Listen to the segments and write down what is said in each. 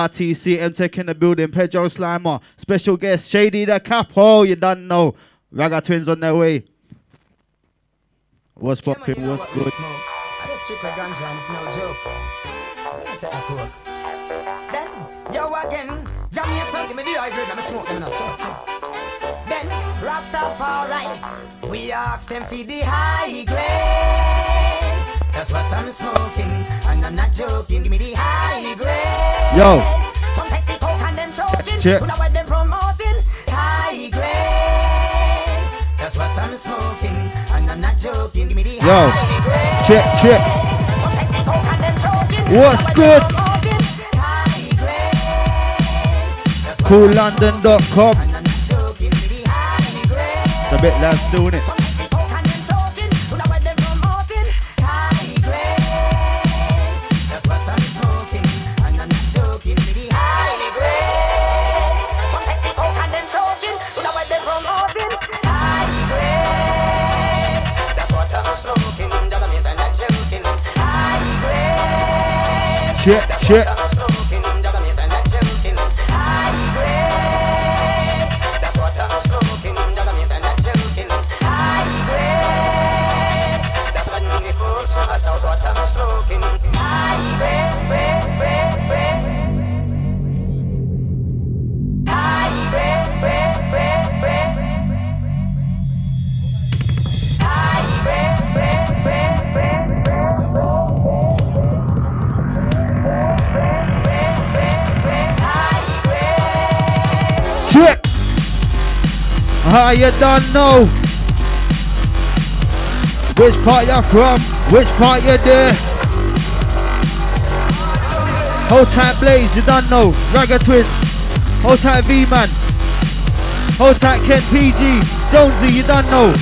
RTC, M-Tech in the building, Pedro Slimer, special guest, Shady the Capo, you don't know. Ragga Twins on their way. What's poppin', what's good? I just strip a ganja and it's no joke. I take a coke. Then, yo again, jam yourself, give me the high grade, I'm smoking now, Then, Rastafari, we ask them for the high grade. That's what I'm smoking, and I'm not joking, give me the high grade. Yo. Some take the coke and then choking, put away them promoting high grade. That's what I'm smoking, and I'm not joking, give me the high grade. Check. Some take the coke and then choking, what's good? CoolLondon.com. It's a bit less doing it. Check. You don't know which part you're from, which part you're there. Hold tight Blaze, you don't know. Ragga Twins, hold tight V-Man, hold tight Ken PG, Jonesy, you don't know.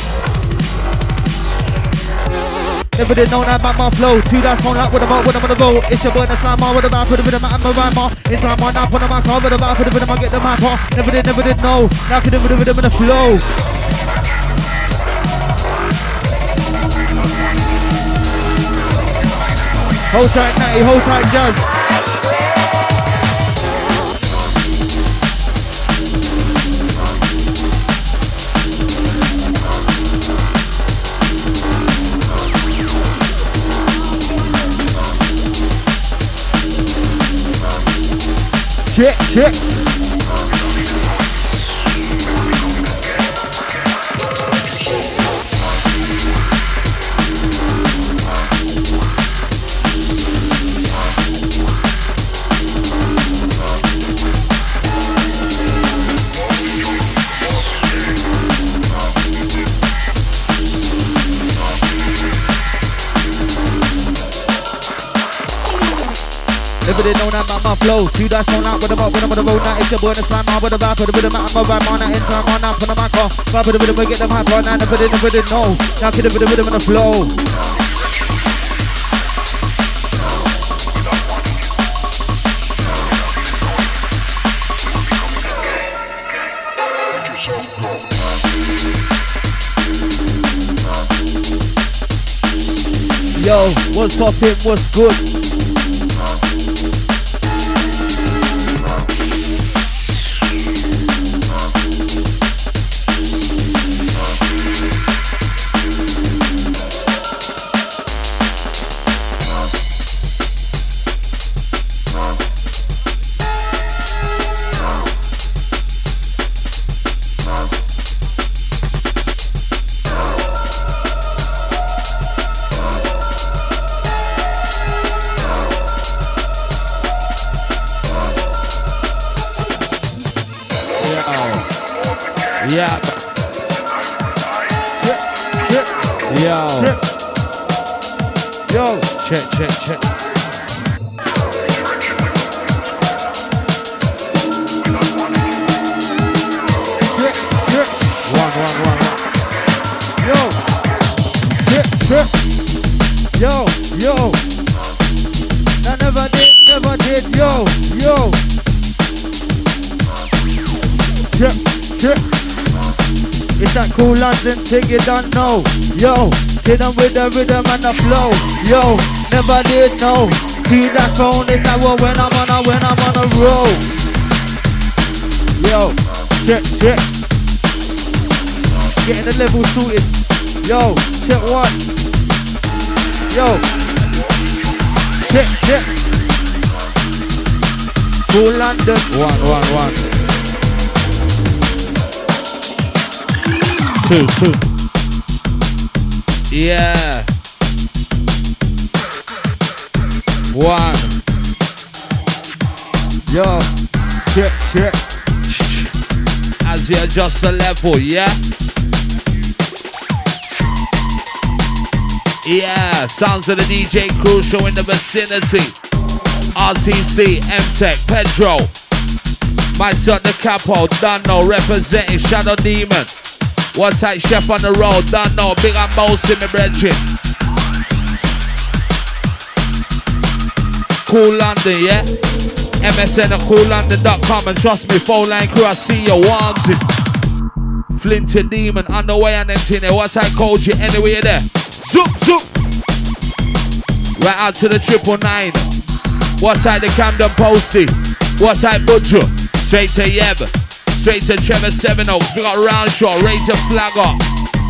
Never did know that about my flow. Two dash phone up with I'm on the road. It's your boy the slime on with the mouth, put a bit of my rhyme. In time on up on the mic, with the mouth, put a bit of my get the mic off. Never did know. Now can do with the the flow. Hold tight Natty, hold tight Jazz. Check. Never did know that about my flow. Two dash phone out with I'm on the road. Now it's your boy the slime on with the vibe. Put a bit of my rhyme on that in time on out. Put a mic off. Put a bit of get them hype on. Now never did know. Now get a bit of rhythm in the flow. Yo, what's poppin', what's good? Yeah. Yo. Check. One. Yo. I never did. Yo. Check. It's that cool London thing you don't know. Yo, hit them with the rhythm and the flow. Yo, never did know. to that phone. It's like well when I'm on a roll. Yo, check. Getting the level sorted. Yo, check one. Yo, check. Cool London. One. 2. Yeah. 1. Yo, check. As we adjust the level, yeah? Yeah, sounds of the DJ Crucial in the vicinity. RTC, M-Tech, Pedro. Myself, the Capo, Dunno, representing Shadow Demon. One tight chef on the road, Dunno, big and most in the brethren. Cool London, yeah? MSN at coollondon.com and trust me, phone line crew, I see your ones in. Flinty Demon, on the way and empty there. What I called you anyway there? Zoop. Right out to the 999. What I the Camden Posty? What I Budger? Straight to Yeb. Straight to Trevor 7 Oaks. We got Roundshaw, raise your flag up.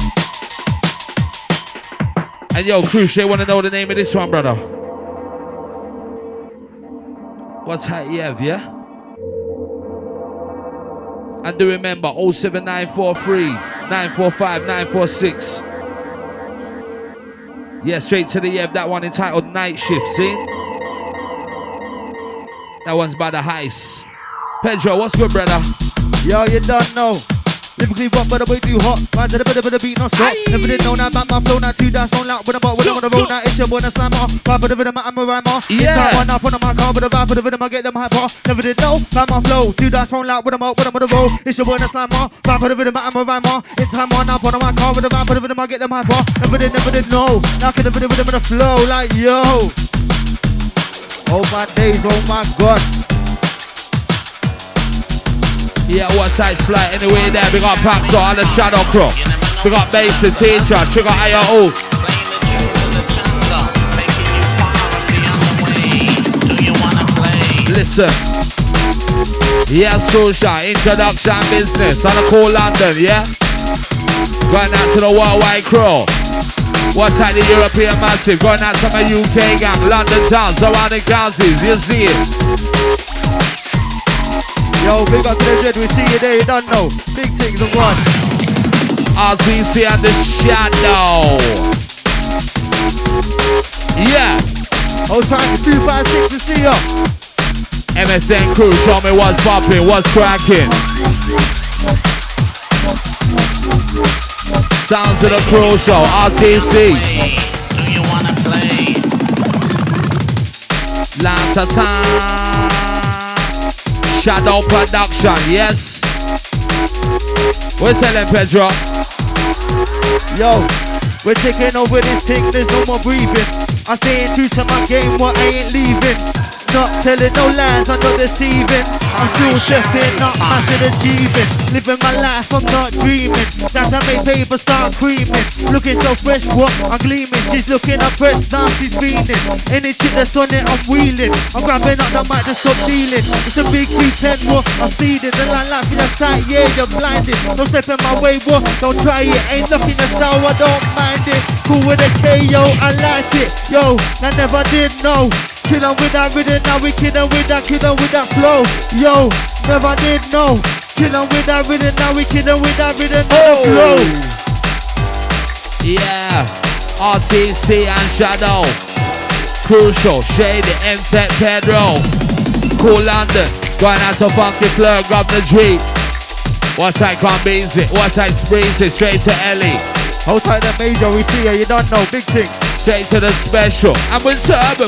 And yo, Cruise, they want to know the name of this one, brother. What's that, Yev, yeah? And do remember, 07943 945 946. Yeah, straight to the Yev, that one entitled Night Shift, see? That one's by the Heist. Pedro, what's good, brother? Yo, you don't know. Lyrically rock, but the way too hot. Man to the bit of the beat, not stop. Never did know that about my flow, not too dash on loud. When I'm on the road, now it's your boy, the slammer. Vibe for the rhythm, I'm a rhymer. Yeah. One up on my car, but the vibe for the rhythm, I get them hyper. Never did know about my flow, too dash on loud. When I'm on the road, it's your boy, the slammer. Vibe for the rhythm, I'm a rhymer. In time, one up on my car, with the vibe for the rhythm, I get them hyper. Never did know. Now can the rhythm of the flow, like yo. Oh my days, oh my God. Yeah, what tight slide anyway there. We got Paxo and the Shadow Crow. We got Bass the Teacher. We got IO. Listen. Yes, Crucial. Introduction business on the Cool London, yeah? Going out to the worldwide crew. What type the European massive? Going out to my UK gang. London town, surrounding counties. You see it. Yo, big up to the dread, we see you there, you don't know. Big things of one. RTC and the Shadow. Yeah. I was trying to 256 to see ya. MSN crew, show me what's popping, what's cracking. Sounds of the crew show, RTC. Do you wanna play? La-ta-ta. Shadow Production, yes. We're telling Pedro. Yo, we're taking over this thing, there's no more breathing. I'm staying true to my game, what I ain't leaving. Not telling no lies, I'm not deceiving. I'm still chefing, not massive achieving. Living my life, I'm not dreaming. That's how make paper start creaming. Looking so fresh, what? I'm gleaming. She's looking up fresh, now she's feeling. Any chick that's on it, I'm wheeling. I'm grabbing up the mic to stop dealing. It's a big 310, what? I'm speeding. The line life in the sight, yeah, you're blinded. Don't step in my way, what? Don't try it. Ain't looking the style, I don't mind it. Cool with a KO, I like it. Yo, I never did know. Killin' with that rhythm, now we killin' with that flow. Yo, never did know. Killin' with that rhythm, now we killin' with that rhythm, flow. Yeah, RTC and Shadow. Crucial, Shady, M-Tech, Pedro. Cool London, going out to Funky Fleur, grab the G. What I can't beat it, what I sprees it, straight to Ellie. Hold tight the major, we see ya, you don't know, big thing. Straight to the special. And we're turban.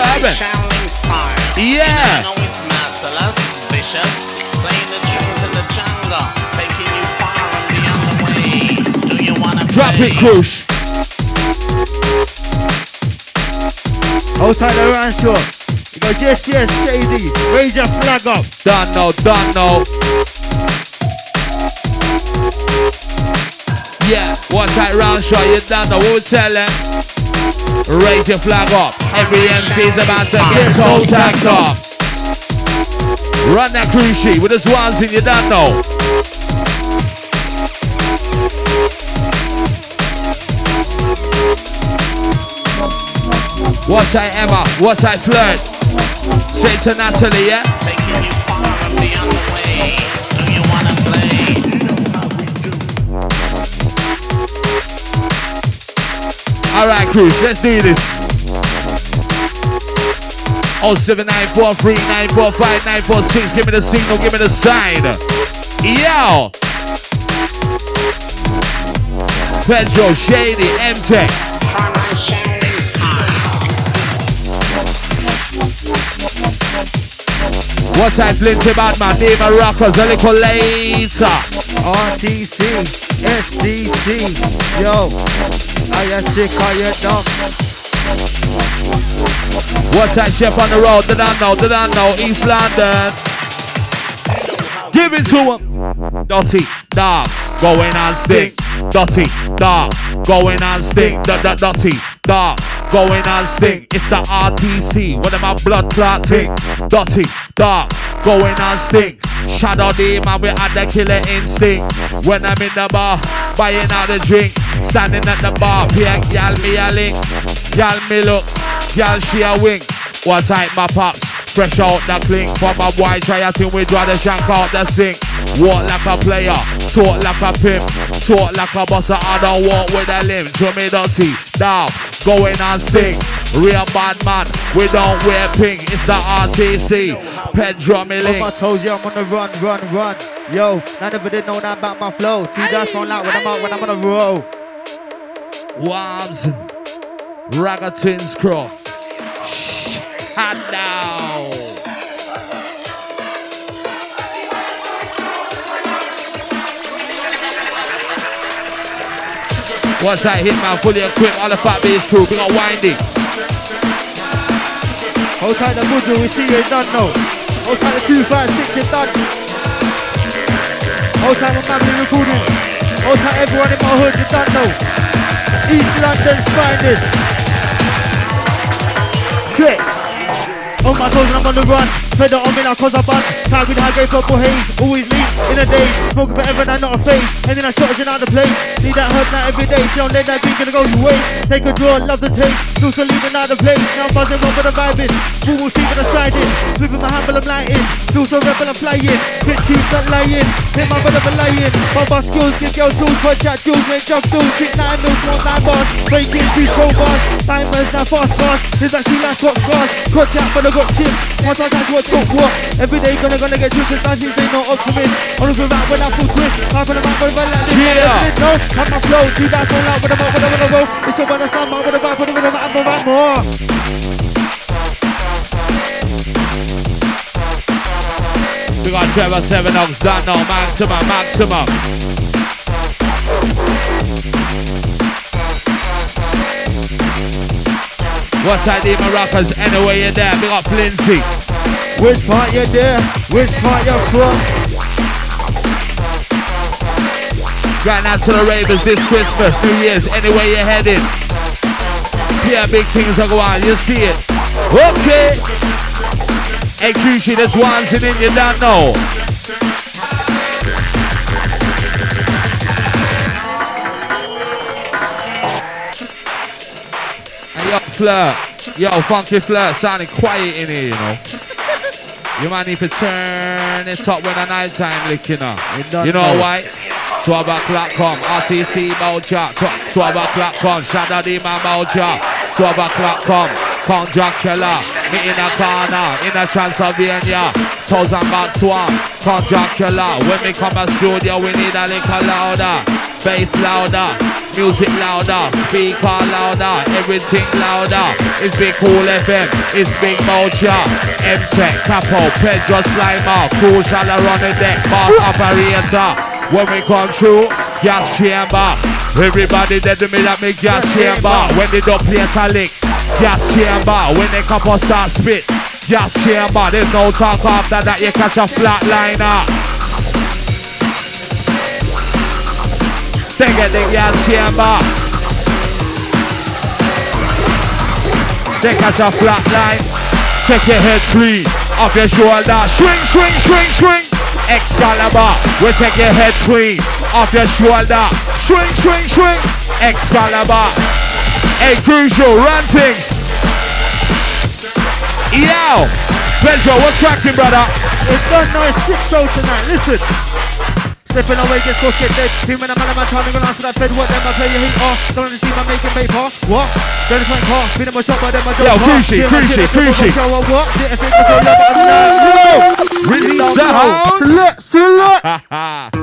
Yeah. You know it's merciless, vicious. Playing the tunes in the jungle. Taking you far and beyond the way. Do you wanna drop play? It, Krush. Hold tight the round short. You go, yes, Shady. Raise your flag up. Done know. Yeah, one tight round shot, you done know what we tell them. Raise your flag up. Every MC's about to get toe tagged off. Run that cruise sheet with the swans in, you don't know. What I Emma, what I flirt. Straight to Natalie, yeah? Taking you far and beyond the way. Do you wanna play? Alright, Cruz, let's do this. 07943945946. Give me the signal, give me the sign. Yo! Pedro, Shady, M-Tech. What I flinty bad man, Deva Rockers, a little later. RTC, SDC, yo. Are you sick, are you dumb? What I chef on the road, did I know, East London. Give it to him. Dotty, dark, going on stink. Dotty, dark, going on stink. Dotty, dark, going on stink. It's the RTC, one of my blood clotting. Dotty, dark, going on stink. Shadow D, man, we had the killer instinct. When I'm in the bar, buying out the drink. Standing at the bar, yeah, y'all me a link. Y'all me look, y'all she a wink. What type my pops? Fresh out the clink. From my boy try a thing, we draw the shank out the sink. Walk like a player, talk like a pimp. Talk like a bossa, I don't walk with a limp. Show me dirty, down, going on stink. Real bad man, we don't wear pink. It's the RTC, Pedro me link. I told you I'm on the run. Yo, I never did know that about my flow. Two guys phone out when I'm on the roll. Worms, Raggatons Crow. Shut down. Once I hit man, fully equipped, all the fat bass crew, we got Windy. Hold tight the Buju, we see you done now. Hold tight the 256, you're done. Hold tight my family recording. Hold tight everyone in my hood, you're done now. East London's finest. Trick. On my toes and I'm on the run. Pedal on me now cause I bun. Time with high grade purple haze. Always leave in a day. Smoking forever and I'm not a face. And then I shot it out the place. Need that herb now every day. Don't let that beat gonna go to waste. Take a draw, love the taste. Do some leaving out the place. Now I'm buzzing one with the vibing. Boom will see when I'm sliding. Flipping my humble, I'm lighting. Do some rebel, I'm flying. Hit cheese, not lying. Hit my brother, I'm lying. My boss skills, give girls tools. Punch out jewels, make jump tools. Kick 9 mils, 1 9 bars. Breaking 3 pro bars. Timers now fast. There's actually last got scars. Cut out but I got chips. Once I got what talk what. Every day gonna get twisted. Dancing say no optimist. On the rap when I full twist. Half of the map over like this. Yeah. No, have my flow. See that phone out with the mouth when I go. It's so when I stand out with the back with the rhythm and the rap more. We got Trevor 7 Ox done now, maximum. What I need my rappers, anyway you're there, we got Flinty. Which part you there? Which part you from? Going out to the ravers this Christmas, New Year's, anywhere you're heading. Yeah, big things are going on, you see it. Okay. Hey, Kushi, there's ones in it, you don't know. And yo, Flirt. Yo, Funky Flirt, sounding quiet in here, you know. You might need to turn it up when the night time licking up. You know why? 12 o'clock come, RTC Moja. 12 o'clock come, Shadow D Man Moja. 12 o'clock come, Count Dracula. Me in a corner, in a Transylvania. 1000 baht swan, Count Dracula. When we come to studio, we need a little louder. Bass louder, music louder, speaker louder, everything louder. It's Big Cool FM, it's Big Moja. M-Tech, Capo, Pedro Slimer, Crucial around the deck, Mark Operator. When we come through, gas chamber. Everybody dead to me that make gas chamber. When they don't play a lick, gas chamber. When they come and start spit, gas chamber. There's no talk after that, you catch a flatliner. They get the gas chamber. They catch a flat line. Take your head clean, off your shoulder. Swing, swing, swing, swing. Excalibur, we take your head clean, off your shoulder. Swing, swing, swing. Excalibur. Hey, Crucial, run things. Yo, Pedro, what's cracking, brother? It's done now, it's 6 shows tonight, listen. Slipping away, just go get dead. 2 minutes, man, I'm trying to go answer that fed. What them, I play your heat off. Don't see my making paper. What? Don't find car. Feed them a shot, but them a job. Yo, Crucial, Crucial. What? Release the house.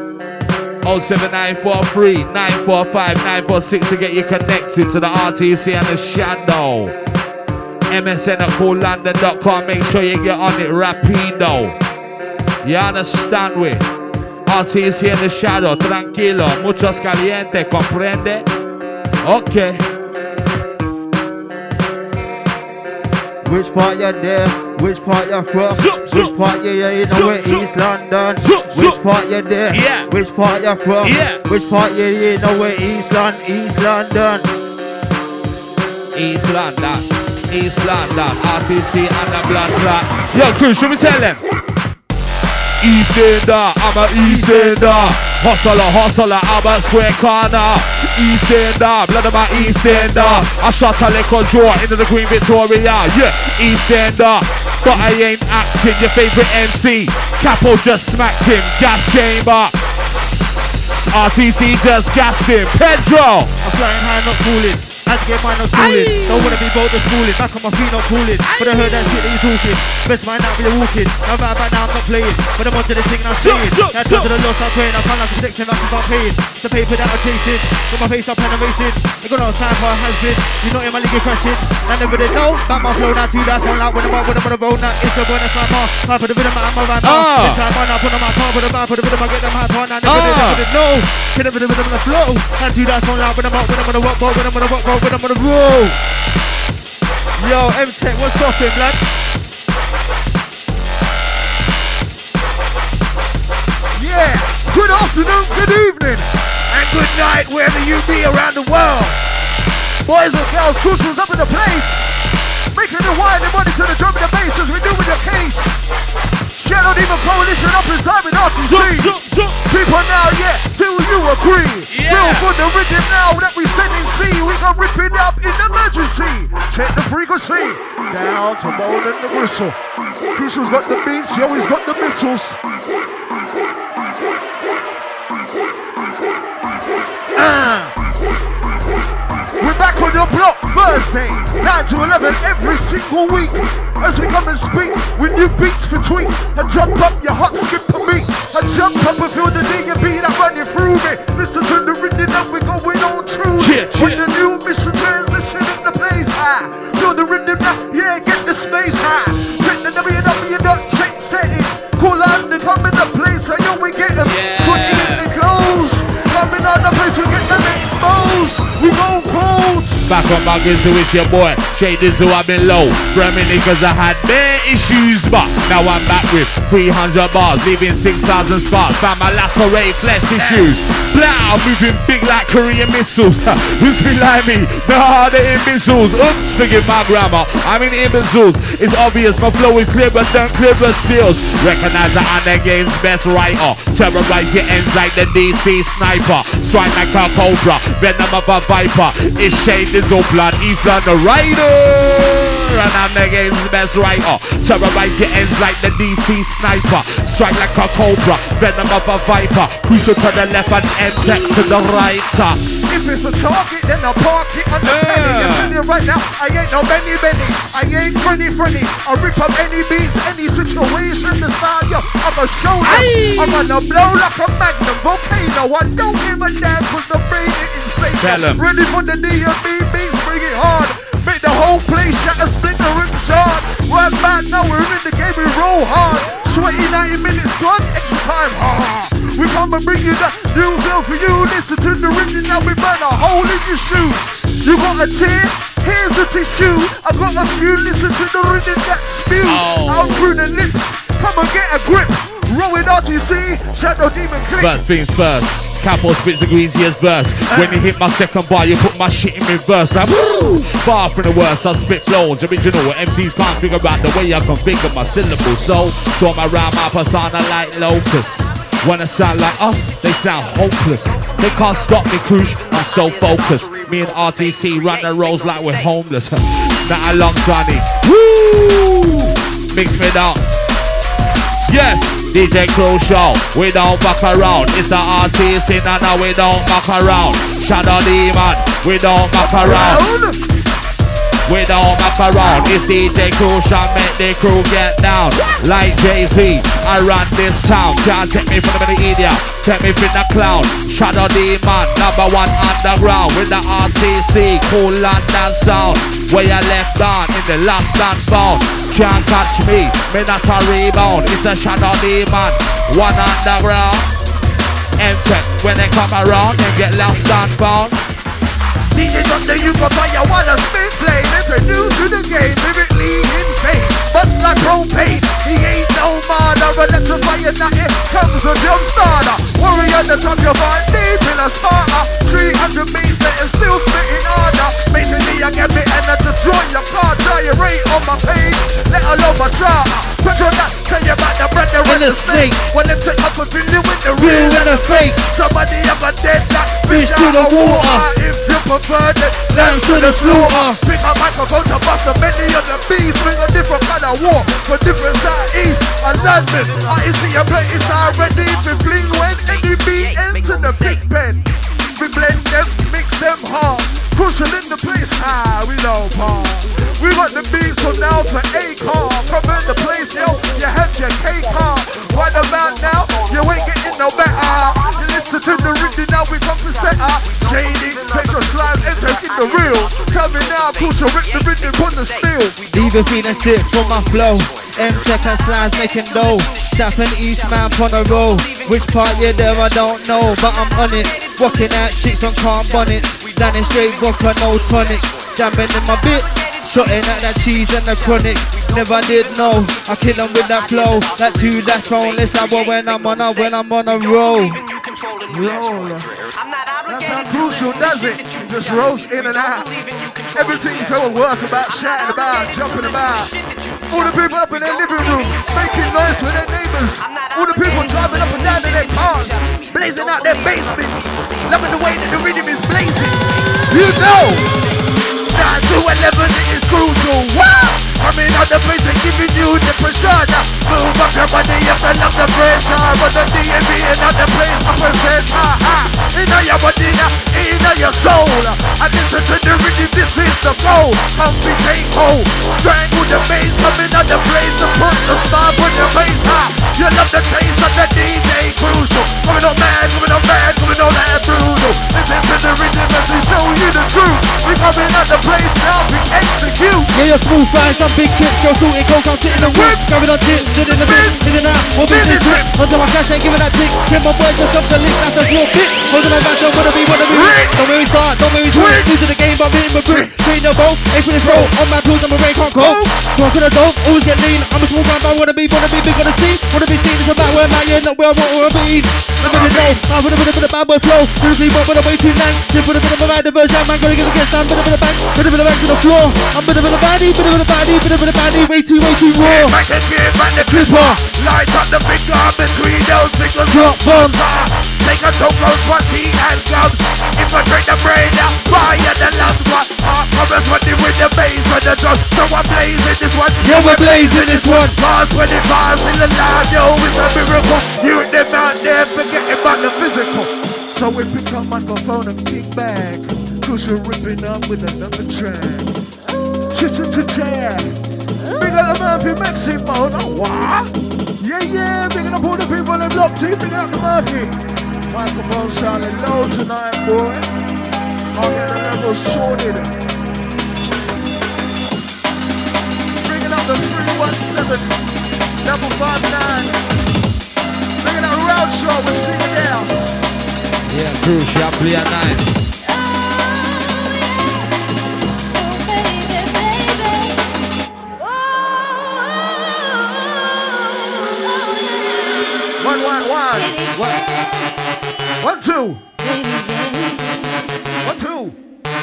07943 945 946 to get you connected to the RTC and the Shadow. MSN@coolLondon.com. Make sure you get on it rapido. You understand we? RTC and the Shadow. Tranquilo. Muchos caliente. Comprende? Okay. Which part you're there? Which part you're from? Which part you know where East London? Which part you're there? Yeah. Which part you're from? Yeah. Which part you know where East London? East London. East London. RTC and the blood clot. Yo, Chris, should we tell them? East Ender, I'm a East Ender. Hustler, I'm a square corner. East Ender, blood of my East Ender. I shot a little draw into the Queen Victoria. Yeah, East Ender. But I ain't acting, your favorite MC. Capo just smacked him, gas chamber. RTC just gassed him. Pedro. I'm flying high, not cooling. Had to get mine, not schooling. Don't wanna be bold, just schooling. Back on my feet, not cooling. But I heard that shit that you talking. Best mind out when you're walking. Now right about now, I'm not playing. But I'm onto the thing and I'm saying. That's to the loss I'm praying. I can't have protection, I can't paying. The paper that I'm chasing. Got my face up and I'm racing. Ain't got no time for a has-been. You're not in my league, you're crashing. I never did know. Back my flow now, 2 that's one like when I'm on the road. Now it's a bonus, I'm off. Time for the rhythm, I'm a rhyme. This time on, I put on my car, put the rhythm, I get them high on. I never did know. Get up with the rhythm and the flow. Now 2 that's one like when I'm on the rock, when I'm on the rock, when I'm on the road. Yo, M-Tech, what's poppin', blood? Yeah, good afternoon, good evening, and good night wherever you be around the world. Boys and girls, Crucial's up in the place, making the wine and money to the drum and the bass as we do with the case. Shadow Demon Coalition up inside with RTC. People now, yeah, do you agree? Yeah. Feel for the rhythm now that we sending C. We gon' rip it up in emergency. Check the frequency. Down to moan and the whistle. Crucial's got the beats, yo, he's got the missiles. We're back on your block Thursday, 9 to 11 every single week. As we come and speak with new beats for tweet. I jump up your hot skip for me. I jump up and feel the D&B that running through me. Listen to the rhythm that we're going on through. When the new mission transition in the place high. Feel the rhythm now, yeah, get the space high. Check the www.check setting. Cool on the coming to place, so yo, we get them. Sweaty in the clothes. Coming on the place, we get them exposed. We go cold. Back on my Gizzo, it's your boy Shay Dizzle, I've been low for a minute cause I had bare issues, but now I'm back with 300 bars, leaving 6,000 scars. Found my lacerated flesh tissues. Blah, moving big like Korean missiles. Who's been like me? Nah, they're imbeciles. Oops, forgive my grammar, I mean imbeciles. It's obvious my flow is clear, but don't clear the seals. Recognize that I'm the game's best writer. Terrorize your ends like the DC sniper. Strike like a cobra, venom of a viper. It's Shay Dizzle, blood, East London Rider. And I'm the game's best writer. Terrorize your ends like the DC sniper. Strike like a cobra, venom of a viper. Crucial to the left and M-Tech to the right. If it's a target, then I'll park it on the penny. I'm telling you right now, I ain't no Benny. I ain't friendly. I rip up any beats, any situation to start you. I'm a show them. I'm gonna blow like a magnum volcano. I don't give a damn cause the brain is insane. Tell 'em. Ready for the D&B beats, bring it hard. Make the whole place shatter, splinter and shard. Right back now, we're in the game, we roll hard. Sweaty 90 minutes gone, extra time hard. We come and bring you that new feel for you. Listen to the rhythm, now we burn a hole in your shoe. You got a tear? Here's a tissue. I got a few, listen to the rhythm that spew out through the lips. Come and get a grip. Rolling RTC, Shadow Demon Click. First things first. Capo spits the greasiest verse. When you hit my second bar, you put my shit in reverse. Like, woo! Far from the worst, I spit flows. Original, MCs can't figure out the way I configure my syllables. So I'm around my persona like locusts. When I sound like us, they sound hopeless. They can't stop me, cruise, I'm so focused. Me and RTC run the roads like we're homeless. Not a long Sonny. Woo! Mix me down. Yes, DJ Crucial, we don't fuck around. It's the RTC, no, we don't fuck around. Shadow Demon, we don't fuck around. We don't fuck around. It's DJ Crucial, make the crew get down. Like Jay-Z, I run this town. Can't take me from the idiot, take me from the clown. Shadow Demon, #1 underground. With the RTC, cool London sound. Where you left down in the last and found. Can't catch me not a rebound. It's the Shadow Demon, 1 underground. M-Tech, when they come around, they get lost and found. DJ on the you got fire while I spit flame. If you're new to the game, lyrically insane. Bust like propane, he ain't no mother. Electrifying that it comes a jump starter. Warrior the top, you find deep in a Sparta. 300 meters and still spitting harder. Basically I get me and I destroy your car. Gyrate on my page, let alone my charter. Put on that, tell you about the brother and the snake. Well, let's take up a feeling with the real and the fake. Somebody ever dead that fish out of water. If you prefer that, land to the slaughter. Pick up microphone to bust the belly of the beast. Bring a different kind of war for different southeast and London. I see a place already. We fling when any beat enter the big pen. We blend them, mix them hard. Crucial in the place, we know part. We got the beats from now to A-car. Come in the place, yo, you have your K-car. Right about now, you ain't getting no better. You listen to the rhythm, now we come to set up. Shady, Petro Slime, enter in the real. Coming now, Crucial, rip the rhythm on the steel. Even feeling sick from my flow. M-Tech and Slimes making dough. South and East man on the road. Which part you're there, I don't know, but I'm on it. Walking out chicks on calm bonnets. Landing straight vodka, no tonic. Jamming in my bit. Shotting at that cheese and the chronic. Never did know, I kill them with that flow. That two that's phone, let's have when I'm on a roll. Roll. That's how Crucial does it. Just rolls in and out. Everything's so work about, shouting about, jumping about. All the people up in their living room, making noise with their neighbors. All the people driving up and down in their cars, blazing out their basements. Loving the way that the rhythm is blazing. You know. 9 to 11 it is Crucial. Wow! Coming out the place and giving you the pressure. Move up your body, you feel love the pressure. But the DMV in out the place, I present in your body, in your soul. I listen to the rhythm, this is the goal. Come be take hold, strangle the bass. Coming out the place to put the star on your face. You love the taste of the DJ Crucial. Coming on mad, coming on mad, coming on that brutal. Listen to the rhythm as we show you the truth. We coming out the place now, we execute. Yeah, you're smooth fries, some big chips, go shooting, coke, I'm sitting in the whip. Grabbing on chips, sitting in the bit, in and out, what business trip. Until my cash ain't giving that tick. Get my boys just off the list, that's a real bit. Holding my back, don't wanna be rich. Don't make me start, don't make me switch. Losing the game, but I'm hitting my grip. Straight in the boat, aim for this roll. On my tools, I'm a rain, can't go. Talking the dope, always get lean. I'm a small guy, but I wanna be big on the scene. Wanna be seen, it's about where I'm at, yeah, not where I wanna be. Live in the day, I'm with a bit of bad boy flow. Seriously, but with a way too lang. Just with a bit of a bad diversion, man, gonna get stand, bit of a bang, bit of a back to the floor. I'm bit of a baddie, bit of a baddie, bit of a baddie, way too raw. Back and give back the clipper. Light up the finger between those fingers. Drop bombs. Take a toe close, one tea and gloves. If I break the brain out, fire the last one. Heart covers running with the bass and the drum. So I'm blazing this one. Yeah, we're blazing this one. Past 25 in the line, yo, it's a miracle. You and them out there forgetting about the physical. So we pick up microphone and kick back. Crucial ripping up with another track. Cha-cha-cha-cha. Big up the Murphy Mexico, no what? Yeah, bigging up all the people in Block 2, big up the Murphy. Microphone sounding low tonight, boy. I'll get the level sorted. Bringing up the 317, double 59. Bringing up Round Show with Sing Down. Yeah, Crucial, clear nice. 1, 2. 1, 2.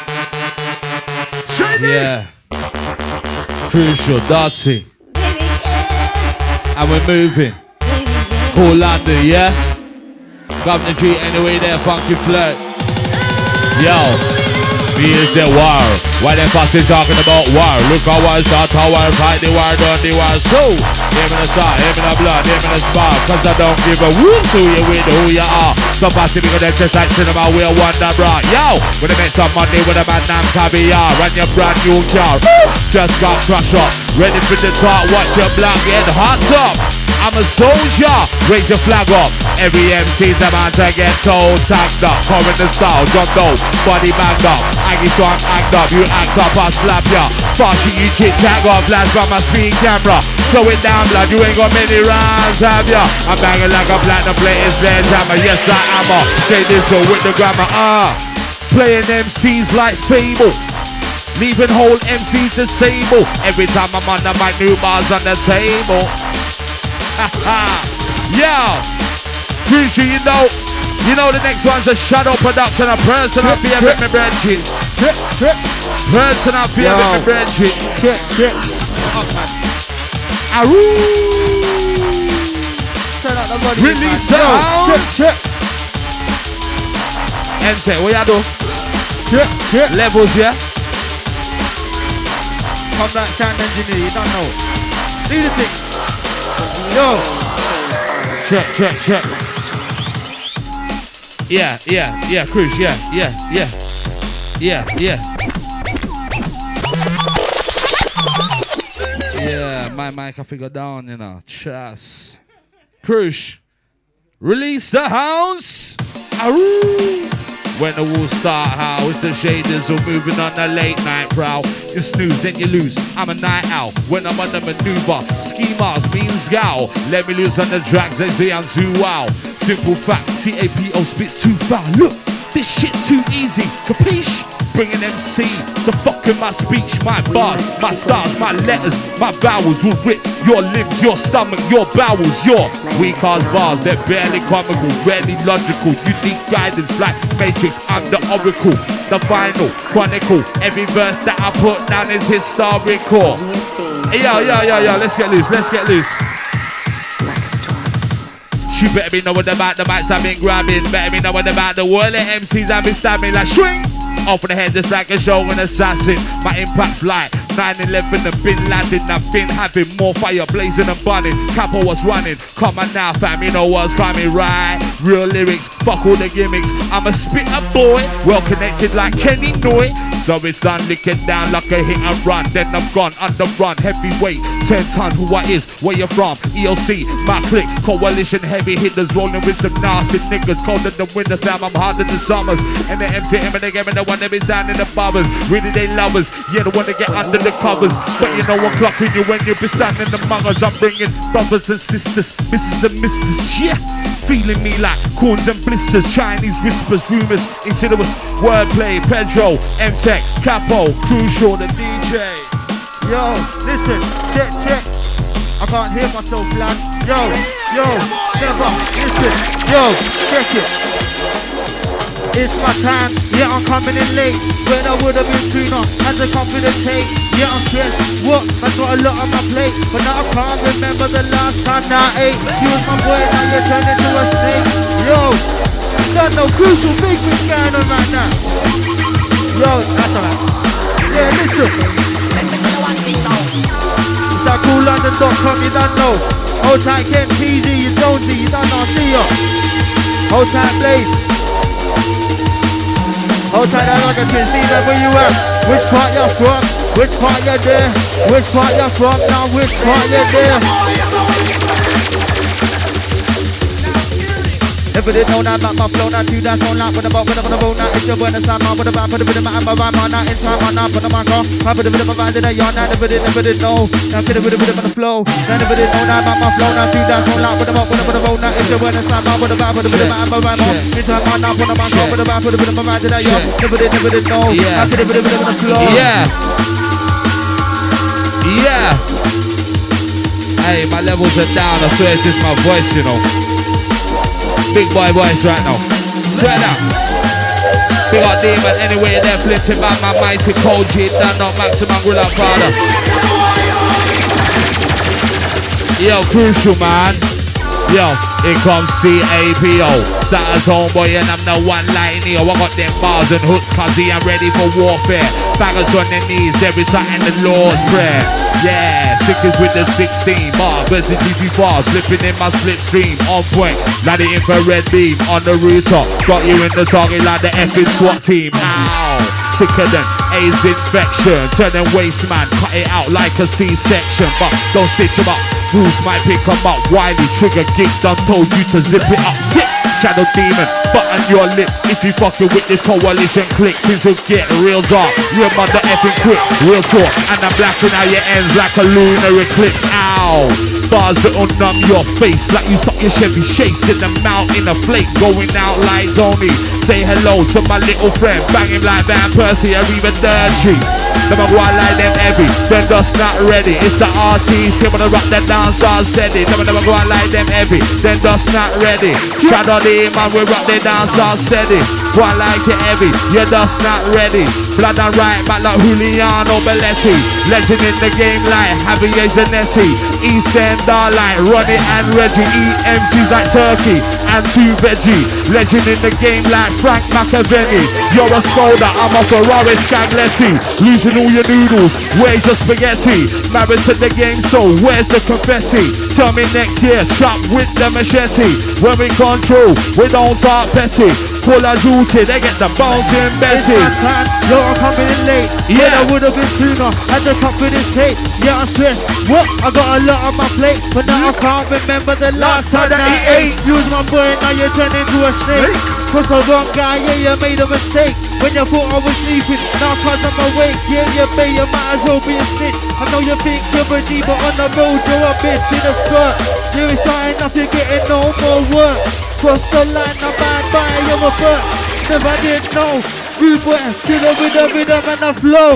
Shady. Yeah. Crucial, Darty. And we're moving. Cool London, yeah? Governor G anyway there, funky flirt. Yo. Me is the war. Why them fussing talking about war? Look how I start tower, fight the war, done the war. So, him in the star, him in the blood, him in the spark. Cause I don't give a whoop to you with who you are. So passing because they just like cinema, we're wonder bra. Yo, when they make some money with a man named Caviar. Run your brand new car. Just got crushed up. Ready for the talk, watch your black get hot up. I'm a soldier, raise your flag up. Every MC's a man to get told, tagged up. Current the style, jumped out, body bagged up. Aggie so I'm act up, you act up, I'll slap ya. Fast you chit chat, got flash from my speed camera. Slow it down, blood, you ain't got many rounds, have ya? I'm banging like a platinum plate, sledgehammer. Yes, I am a J Dizzle with the grammar, playing MCs like Fable. Leaving whole MCs disabled. Every time I'm on the mic, new bars on the table. Yeah, Crucial, you know the next one's a shadow production, a personal fear with me branches. Personal fear with me branches. Release the house. Enter, what you do? Levels, yeah. Come that sound engineer, you don't know. Do the thing. Yo. Check. Yeah, Cruise, yeah. Yeah, my mic I figure down, you know. Chas. Cruise. Release the house. Aroo. When the walls start, how is the shaders all moving on the late night prowl? You snooze, then you lose. I'm a night owl. When I'm on the maneuver, ski mask means gal. Let me loose on the drags, they say I'm too wow. Simple fact, TAPO spits too far. Look, this shit's too easy. Capiche? Bringing MC to fucking my speech, my bars, my stars, my letters, my vowels will rip your limbs, your stomach, your bowels, your weak ass bars. They're barely comical, rarely logical. Unique guidance like Matrix. I'm the oracle, the final chronicle. Every verse that I put down is historical. Hey, yo, let's get loose. You better be knowing about the mics I've been grabbing. Better be knowing about the world of MCs I've been stabbing like swing. Off the head just like a shogun assassin. My impact's like 9/11 and Bin Laden. I've been having more fire blazing and burning. Capo was running. Come on now fam, you know what's coming right. Real lyrics, fuck all the gimmicks. I'm a spitter boy, well connected like Kenny Noy. So it's on licking down like a hit and run. Then I'm gone, under run, heavyweight 10 ton, who I is, where you from? EOC, my clique, coalition heavy hitters. Rolling with some nasty niggas. Colder than winter fam, I'm harder than summers. And the MTM and they give me the one that is down in the barbers. Really they lovers, yeah the one that get under the covers. But you know I'm clocking you when you be standing among us. I'm bringing brothers and sisters, misses and misters, yeah. Feeling me like corns and blisters, Chinese whispers, rumors, insidious wordplay. Pedro, M-Tech, Capo, Crucial, the DJ. Yo, listen, check. I can't hear myself, lad. Yo, never, listen. Yo, check it. It's my time, yeah I'm coming in late. When I would've been sooner, had to come for the take. Yeah I'm stressed, what? I got a lot on my plate. But now I can't remember the last time that I ate. You was my boy, now you turned into a snake. Yo, there's no Crucial big thing going on right now. Yo, that's alright. Yeah, listen. It's that coollondon.com, you don't know. Hold tight, Ken, TZ, you don't see, you don't know, see ya. Hold tight, Blaze. Hold tight, that like a twin, see that where you at. Which part you're from, which part you're there. Which part you're from, now which part you're there. If it didn't know that about my flow, not you, that's all not with the boat, with the boat, not it's your boy, that's not with the vibe, put a bit of my rhyme on, not in time, on, not put a mark on, I put a bit of my vibe in a yarn, not if it didn't know, now get a bit of the flow, now if it didn't know that about my flow, not you, that's all not with the boat, with the boat, not it's your boy, that's not with the vibe, put a bit of my rhyme on, in time, on, not put a mark on, put a vibe, put a bit of my vibe in a yarn, if it didn't know, now get a bit of the flow. Yeah. Hey, my levels are down, I swear it's just my voice, you know. Big boy voice right now. Swear that. Big up Demon anyway, they're flipping by my mighty cold G, done not maximum with our father. Yo, crucial man. Yo, here comes C-A-P-O. Satter's homeboy and I'm the one like Neo. I got them bars and hooks cause I'm ready for warfare. Baggers on their knees, every sight in the Lord's prayer. Yeah, sickers with the 16 bar, versus GP bars, slipping in my slipstream. On point, like the infrared beam on the rooftop. Got you in the target like the effing SWAT team. Ow, sicker than AIDS infection. Turning waste man, cut it out like a C-section. But don't stitch them up. Rules might pick them up. Wiley trigger gigs done told you to zip it up. Zip! Shadow Demon, button your lip. If you fucking with this coalition click, things will get real dark. Real mother effing quick, real talk. And I'm blacking out your ends like a lunar eclipse. Ow! Bars that'll numb your face like you stuck your Chevy Chase in the mouth in a flake. Going out lights only. Say hello to my little friend. Bang him like Van Persie or even Dirty. Never go out like them heavy, then just not ready. It's the RTs, here wanna rock that dance all steady. Never go out like them heavy, then just not ready. Shadow the man, we rock the dance all steady. Go out like it heavy, you're just not ready. Blood and right back like Juliano Belletti. Legend in the game like Javier Zanetti. East End are like Ronnie and Reggie. EMCs like Turkey and 2 veggie. Legend in the game like Frank McAvenny. You're a scolder, I'm a Ferrari Scagletti. Losing all your noodles, where's your spaghetti? Married to the game, so where's the confetti? Tell me next year, chop with the machete. When we control, we don't talk petty. Call a duty, they get the bouncing Betty. It's my time, yo, I'm coming in late. Yeah. When I would have been sooner, had to cut for this tape. Yeah, I'm stressed. What? I got a lot on my plate, but now I can't remember the last time that I ate. Use my brain, now you turn into a snake. Cause the wrong guy, yeah, you made a mistake. When you thought I was sleeping, now cause I'm awake. Yeah, you may, you might as well be a snitch. I know you think you're a G, but on the road you're a bitch in a skirt. You're starting off, you're getting no more work. Cross the line, I'm bad by your foot. Never did know. Rude boy, killer with the rhythm and the flow.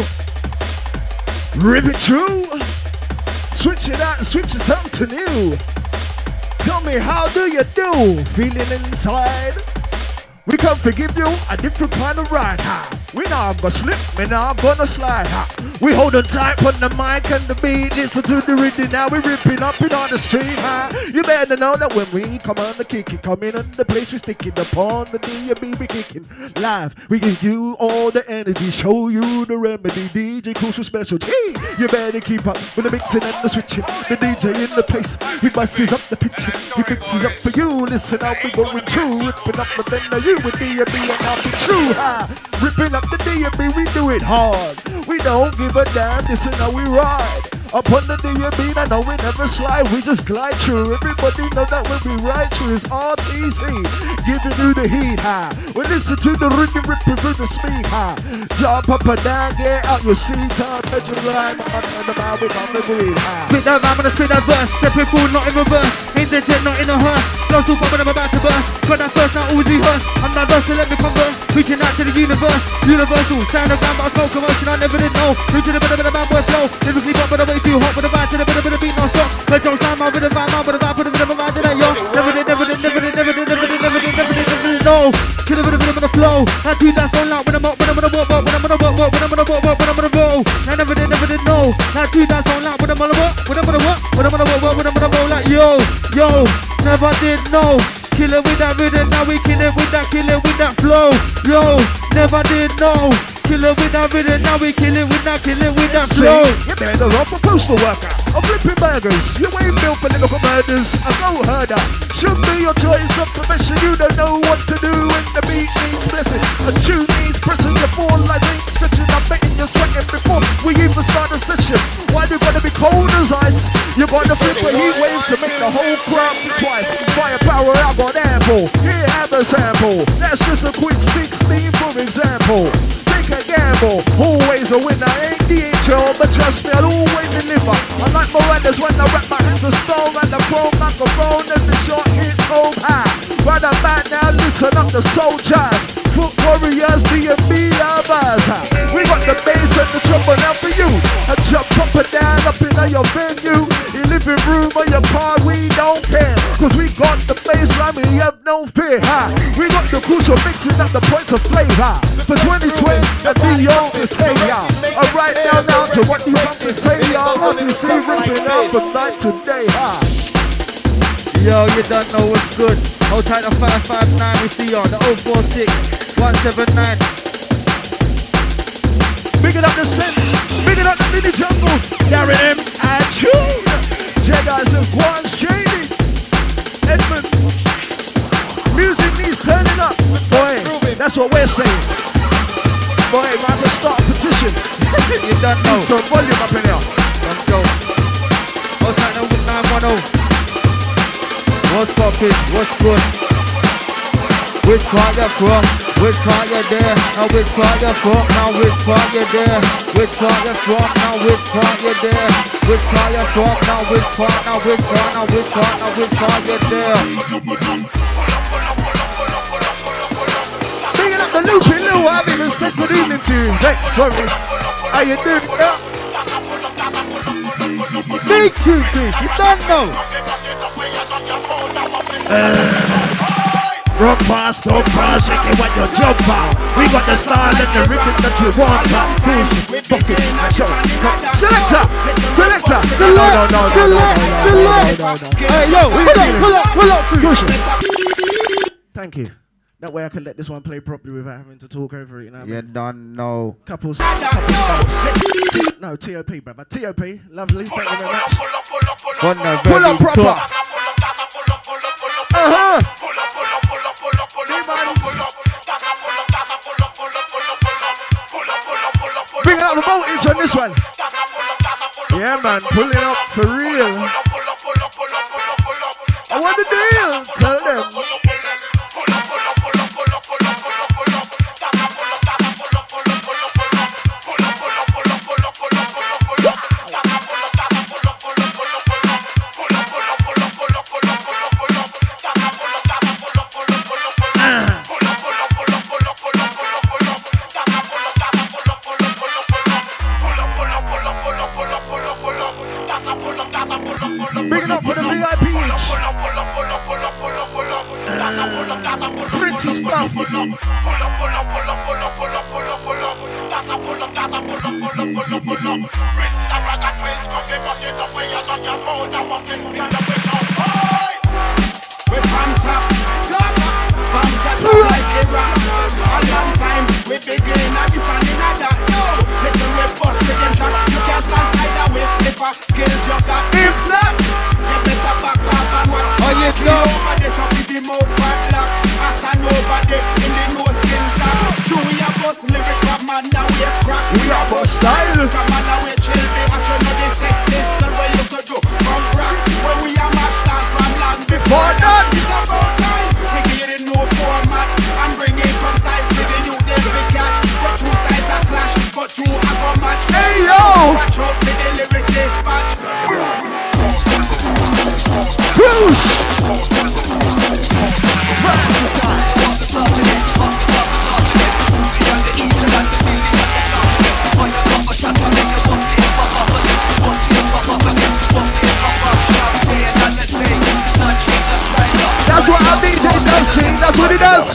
Rip it true. Switch it out and switch it something new. Tell me, how do you do? Feeling inside? We come to give you a different kind of ride, ha. We not gonna slip, we not gonna slide, ha. We hold on tight on the mic and the beat. Listen to the rhythm, now we ripping up it on the street, ha. You better know that when we come on the kick, come in on the place, we stick it upon the D&B, we kicking live. We give you all the energy, show you the remedy. DJ Crucial Specialty. You better keep up with the mixing and the switching. The DJ in the place, he busts up the pitching. He fixes up for you. Listen how we going through, ripping up the then you with D&B and I'll be true, ha. Ripping up the D&B, we do it hard. We don't give a damn, this is how we ride. Upon the D&B, I know we never slide, we just glide through. Everybody know that when we ride through is RTC, giving you the heat, ha. We listen to the rhythm, ripping through the speed, ha. Jump up and down, get out your seat, ha. Measure line, I turn the man with my memory, ha. Spit that rhyme and I spit that verse. Stepping forward, not in reverse. Ain't the jet, not in a hearse. Lost all when I'm about to burst. Got that first, now always rehearse. I'm diverse, so let me converse. Reaching out to the universe. Universal, sound of ground, but I smoke commotion, I never did know. Reaching a bit of a man, boy, flow. Lyrically pop, but I way too hot. With a vibe to the bit of beat, no stop. Let don't sound my with a vibe, put a vibe to the vibe to that, yo. Never did, no. Kill a bit of the flow. I do that so loud when I'm up, when I'm gonna walk, when I'm gonna walk, when I'm gonna walk, when I'm gonna roll. I never did, no. I do that so loud when I'm gonna walk, when I'm gonna walk, when I'm gonna walk, when I'm gonna roll. Like yo, never did, no. Kill it with that rhythm, now we kill it with that flow. Yo, never did, no. Kill it with that rhythm, now we kill it with that flow. You better rock a postal worker. I'm flipping burgers. You ain't built for lyrical murders. A go herder. Should be your choice of profession. You don't know what to do when the beat needs blessing. A tune needs pressing. You fall like ain't stretching. I'm betting you're sweating before we even start a session. Why you gotta be cold as ice? You gotta flip a heat wave to make the whole crowd think twice. Firepower, I got ample. Here, have a sample. That's just a quick 16 for example. Take a gamble, always a winner, ain't DHL, but trust me, I'll always deliver. I like Miranda's when I wrap my hands of stone and the chrome microphone as the shot hits home high. Right about now, listen up the soldiers, foot warriors, D&B lovers. We got the bass and the trumpet out for you. I jump up and down up in your venue, your living room or your car, we don't care, cause we got the baseline, we have no fear. We got the crucial mixing up the points of flavor. For 2020, the video is hey, I'm right now to what you have to say, y'all. What you see ripping out from night to day, Yo, you don't know what's good. Hold tight the 559, we see you on the 046 179. Big it up the sense, big it up the mini jungle. Gary M and Tune. Jedi's and Quan Shady. Edmund. Music needs turning up. Boy, that's what we're saying. Boy, man, let's start a petition. You don't know. So volume up in here. Let's go. Hold tight the 910. What's poppin'? What's good? Which part you from? Which part you there? Now which part you from? Now which part you there? Which part you from? Now which part you there? Which part you from? Now which part? Now which part? Now which part? Now which part you there? Bringing up the loopy Lou, I haven't even said good evening to you. Hey, sorry. How you doing? Big Tuesday, you don't know. Rock past, don't pass, shake it when you jump out. We got the style and the rhythm that you want. Selector! Hey, yo, pull up. Thank you. That way I can let this one play properly without having to talk over it, you know. You don't know. Couple stops. No, T.O.P, brother. T.O.P, lovely, thank you very much. Pull up proper. Bring out the voltage on this one. Yeah, man, pull it up for real. I want the deal. Tell them. Big it up for the VIP. Pretty stuff. We're from top, like a rock. A long time, we begin at this and in that. Yo, listen, we bust with them track. You can't stand side away if a skills you got. If not, you better back up and watch. Oh, you know. Over this up with the mouth back lock. I stand over there in the no skin tag. True, we are bust lyrics from man now we crack. we are for style. From man now we chill. They actually know the sex pistol where you could do. From rock, when we are mashed down from long before that. It's about time. We get it no format and bring in some styles with the new them we catch. But two styles are clash, but two are go match. Hey yo! Watch out with the lyrics dispatch. Whoosh! That's what our DJ does, see? That's what he does.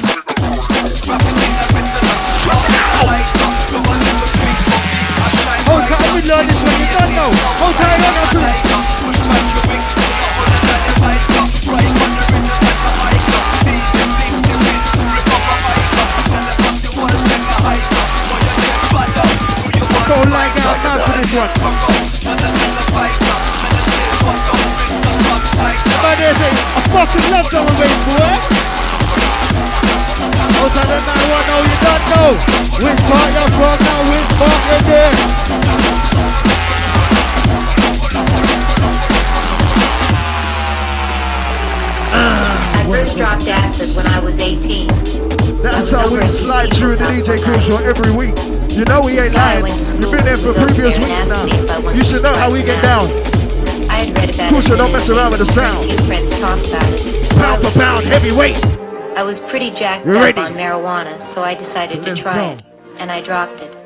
Okay, we learn this one, you don't know. Okay, I know too. Don't like out now for this one. But there's I fucking love going away, boy. Outside the 9-1, no, you don't know. Which part you're from now, which part you're there. I first dropped acid when I was 18. That's how we slide through the DJ Cool Show every week. You know we ain't lying. You've been there for previous weeks now. You should know how we get down. I had read about Cool Show, don't mess around with the sound. A few friends talked about it. Pound for pound, heavyweight. I was pretty jacked You're up ready. on marijuana, so I decided So to let's try go. it. And I dropped it.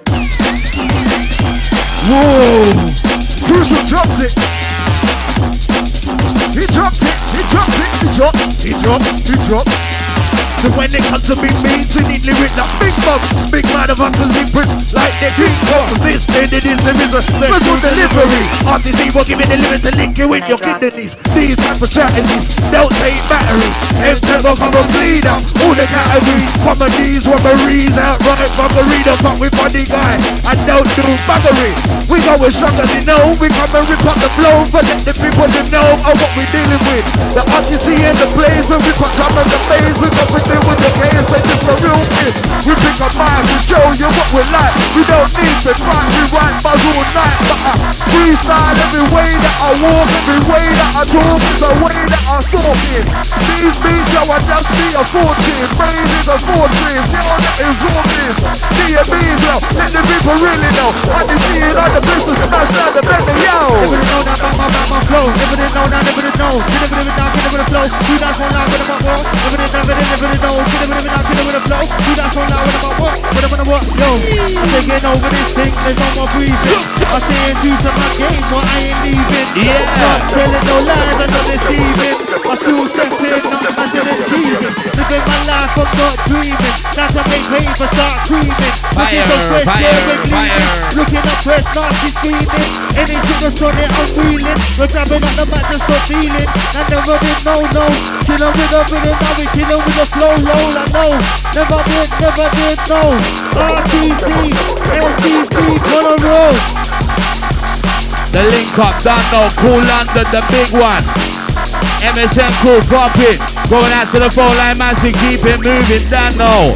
Whoa! Crucial dropped it. He drops it, he drops it, he drops, he drops, he drops. So when it comes to big means, we need lyrics like big bumps, big motherfuckers lyrics like the King Kong. This thing it is the special delivery. RTC will give you the lyrics to link you with your kidneys. These type of strategies don't take batteries. M10 will come and bleed out all the categories. Comedies, robberies, outright buggery. Don't fuck with funny guy, I don't do buggery. We go as strong as you know. We come and rip up the flow, but let the people to know of what we're dealing with. The RTC and the blaze, when we put some of the phase, we go with the case, but it's the real kid. We pick a mind, we show you what we're like. We don't need to fight, we write buzz all night. But I freestyle every way that I walk, every way that I talk, is the way that I stalk it. These beats, yo, I just be a fortune. Brain is a fortress, yo, that is all this. DMBs, yo, let the people really know. I can see it on the business, smash out the belly, yo. Never know that about my flow. Never did know that, never did know. Never did down, never did flow. You dance on loud with my world. Never did know. Never did down, never did flow. You dance on loud with my work. What? Yo, I'm taking over this thing. There's no more breathing. I stay in due to my game, but I ain't leaving. Yeah. Not telling no lies, I'm not deceiving. I still step in, not until achieving. Living my life, I'm not dreaming. That's to make paper start creaming. Fire. Looking up fresh, nasty screaming. Anything that's on it, I'm wheeling. We're grabbing up the mat to stop feeling. I never did no. Kill 'em with a rhythm, now we kill 'em with a flow roll. I know. Never did no. RTC, LTC, on a roll. The link up, done now. Cool London, the big one. MSN crew, pop it. Going out to the phone line, man, to keep it moving, done now.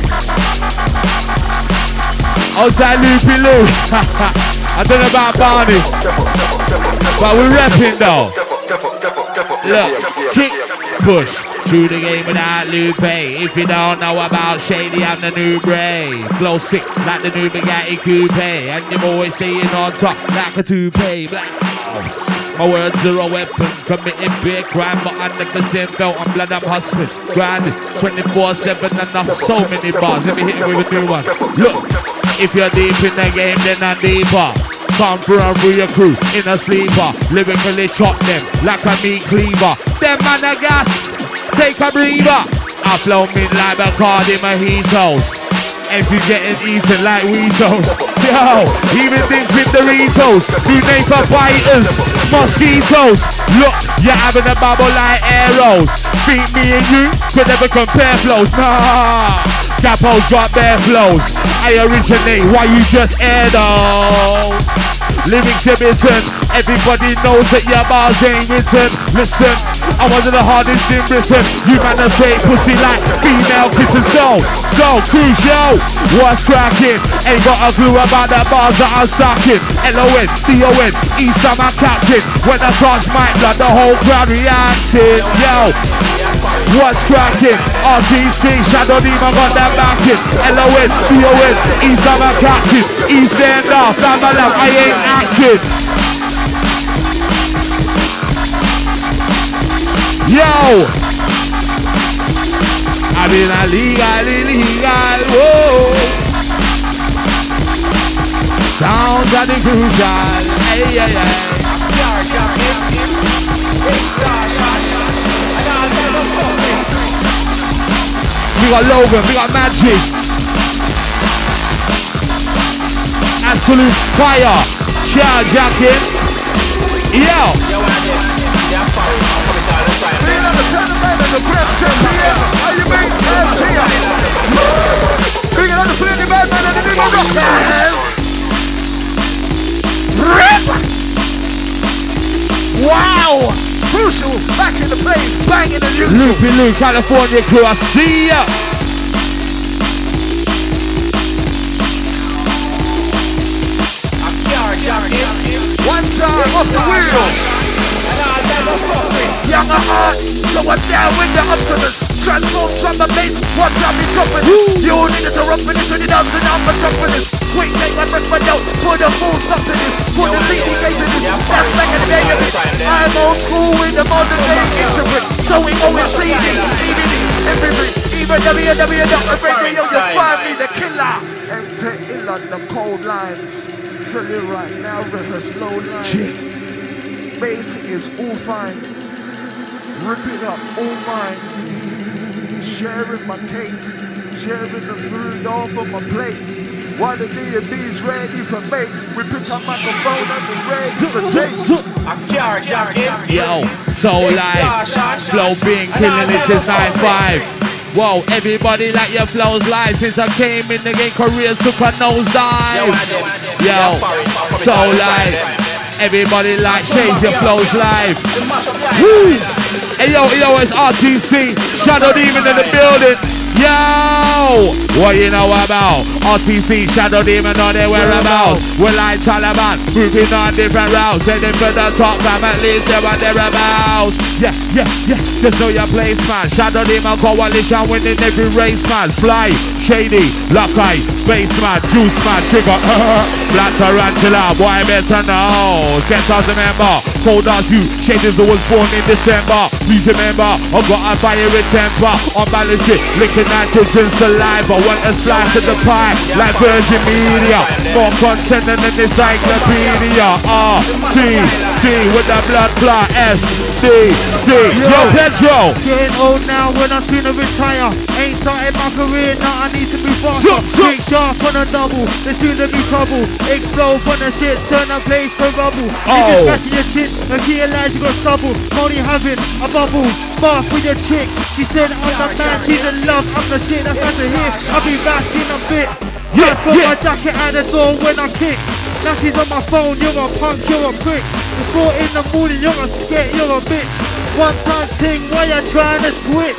Outside Loopy Lou. I don't know about Barney, but we're repping though. Look, kick, push. Through the game without Lupe. If you don't know about Shady, I'm the new Bray. Flow sick like the new Bugatti Coupe. And you're always staying on top like a toupee. My words are a weapon, committing big crime, but I'm the belt on blood, I'm hustling. Grinding 24/7 and not so many bars. Let me hit you with a new one. Look, if you're deep in the game, then I'm deeper. Come through and through your crew in a sleeper. Lyrically chop them like a meat cleaver. Them man a gas, take a breather. I flow mid like Bacardi mojitos. If you getting eaten like Weetos. Yo, even things with Doritos. Do neighbor biters, mosquitoes. Look, you're having a bubble like arrows. Beat me and you could never compare flows. Nah, Capo's got their flows. I originate, why you just air those? Lyrics are written, everybody knows that your bars ain't written. Listen, I'm one of the hardest in Britain. You man are straight pussy like female kitten. So crucial, what's cracking? Ain't got a clue about the bars that I'm stacking. LON, DON, East I'm a captain. When I charge my blood, the whole crowd reacting. Yo, what's cracking? RTC, Shadow Demon got that backing. LON, DON, East I'm a captain. East stand off, I'm a love, I ain't acting. Yo, I've been illegal, whoa. Sounds are the crucial, hey. We got Logan, we got Magic. Absolute fire, jacket. Yo. Wow! Crucial, back in the place, banging the new Loopy Lou, California crew, I see ya! One time off the wheel! Younger heart, so I'm down with the optimist. Transform from the base, watch out me dropping it. You only need to rough in it, 20,000 out for dropping it. Quick, take my breath, but don't put a full stop to this. Put the CD case in this, that's back in the day of it. I'm old school with the modern day interpret. So we always CD, DVD, everything. Even www.radio, you'll find me the killer. Enter ill on the cold lines. Tell you right now, rehearse low lines. Bass is all fine. ripping up all mine, sharing my cake, sharing the food off of my plate. While the D&B's ready for me, we pick up microphone and we're ready for tape. Yo, Soul Live, Flow being killing it since 9-5. Whoa, everybody like your flows live since I came in the game, careers took a nosedive. Yo, Soul Live, everybody like change your flows live. Woo! Hey yo, it's RTC, Shadow Demon in the building. Yo, what you know about RTC, Shadow Demon on their whereabouts? We're like Taliban, moving on different routes, heading for the top, fam, at least they're on thereabouts. Yeah, just know your place, man. Shadow Demon Coalition winning every race, man. Sly, Shady, Lockeye, Bassman, Juice Man, Trigger, Black Tarantula, boy better know. Sketchers remember, cold as you, Shaders was born in December. Please remember, I got a fiery temper, unbalanced it, licking nitrogen saliva, want a slice of the pie, like Virgin Media, more content than an encyclopedia. RTC with the blood clot, SDC. Yo, Pedro. Getting old now when I'm gonna retire. Ain't started my career, now I need to be faster. Quick sharp on a double, there's gonna be trouble. Explode on the shit, turn a place for rubble. Niggas scratching your chin, and realize you got stubble. Only having a bubble, bath with your chick. She said I'm the man, she's in love, I'm the shit, that's not to hear. I'll be back in a bit. Just put my jacket out the door when I kick. Lassy's on my phone, you're a punk, you're a prick. It's 4 in the morning, you're a skit, you're a bitch. One time thing, why you trying to switch?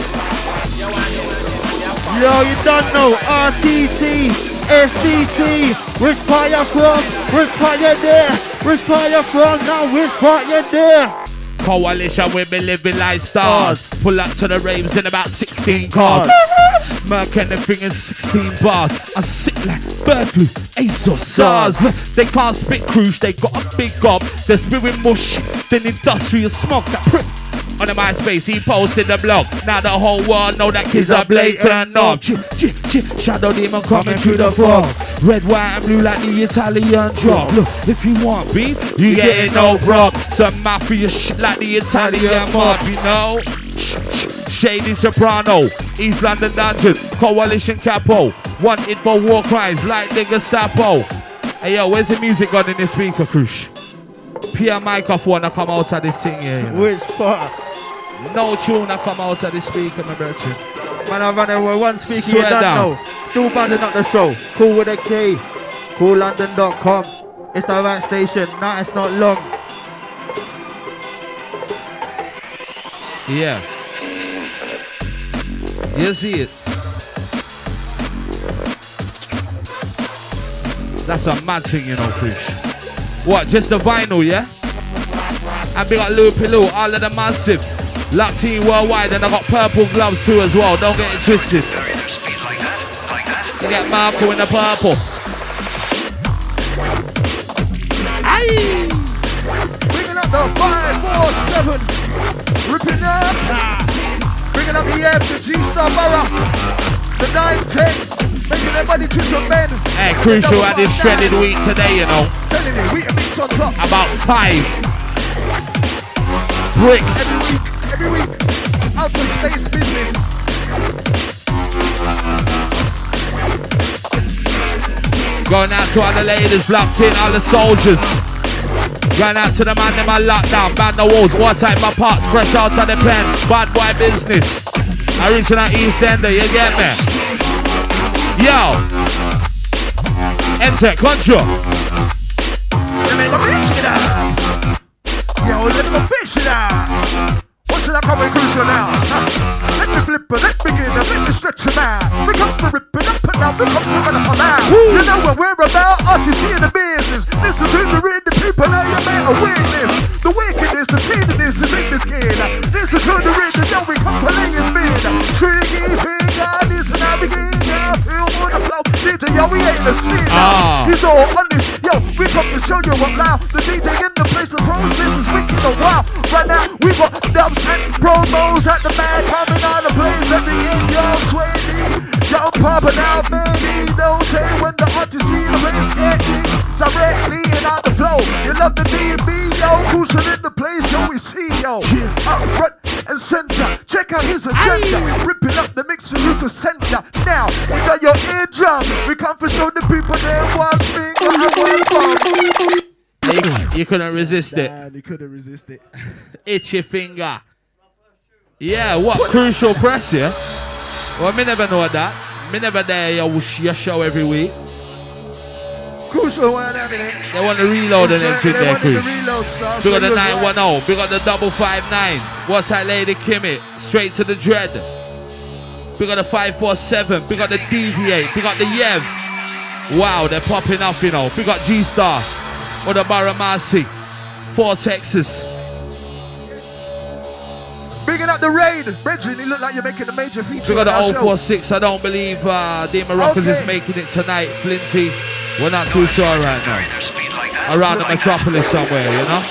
Yo, you don't know, RTC, SDC, which part you from, which part you there, which part you from, now which part you there. Coalition, we be living like stars. Pull up to the raves in about 16 cars. Merc and the thing in 16 bars. I sit like bird flu, Ace or SARS. They can't spit cruise, they got a big gob. They're spewing mush, then industrial smoke that prick. On the MySpace, he posted the blog. Now the whole world know that kids are blatant knob. Shadow Demon coming through the fog. Red, white and blue like the Italian drop. Look, if you want beef, you get it no prob. Some mafia shit like the Italian mob, you know. Shady Soprano, East London Dungeon, Coalition Capo. Wanted for war crimes like the Gestapo. Hey yo, where's the music gone in the speaker, Krush? Peer microphone to come out of this thing here, you know? Which part? No tune to come out of the speaker, my virtue. Man, I run over one speaker, Swear you don't down. know. Still banding up the show. Cool with a K. CoolLondon.com. It's the right station. Nah, it's not long. Yeah. You see it. That's a mad thing, you know, Chris. What, just the vinyl, yeah? And we got Loopy Loo, all of the massive. Locked in worldwide, and I got purple gloves too as well. Don't get it twisted. You get Marco in the purple. Aye! Bringing up the 547. Ripping up. Bringing up the F, the G-Star Borough. The 910. Making their money to some men. Hey, Crucial had this shredded week today, you know. Telling you, wheat and meats on top. About 5 bricks. Every week. Outer space business. Going out to all the ladies locked in, all the soldiers. Going out to the man in my lockdown, ban the walls, watertight my parts, fresh out of the pen, bad boy business. Original East Ender, you get me? Yo, enter, control. Yo, let me fish it out. What should I call it crucial now? Let me flip it, let me get it, let me stretch it out. We come to rip it up and down, we come to run it out. You know what we're about, RTC in the business. Listen to the read the people, now you better witness. The wickedness, the feediness, the big skin. Listen to the read the know we come to lay his bid. Tricky finger, listen how we get down, feel on the flow. DJ, yo, we ain't the sin. He's all on this, yo, we come to show you what loud. The DJ in the place, the process is wicked a while. Right now, we got dubs and promos at the man coming out of place. Every in y'all sweaty, y'all popping out, baby. Don't say when the artist see the place getting directly and out the flow. You love the D&B, yo, crucial in the place, yo, we see, yo. Up front, and center. Check out his agenda. Ripping up the mix for you to center. Now, we got your eardrum. We come to show the people there one thing and one bomb. You couldn't resist it. You couldn't resist it. Itchy finger. Yeah, what? Crucial press, yeah? Well, me never know that. Me never there your show every week. Crucial one, everything. They want to reload and empty their crew. Big got the 910, big got the 559. What's that lady Kimmy? Straight to the dread. Big got the 547, big got the Deviate, big got the Yev. Wow, they're popping up, you know. Big got G-Star or the Baramasi. 4 Texas. Bigging up the raid. Bridget, you look like you're making a major feature. We got the 046. I don't believe Demon Rockers is making it tonight. Flinty, we're not too sure right now. Around the metropolis somewhere, you know?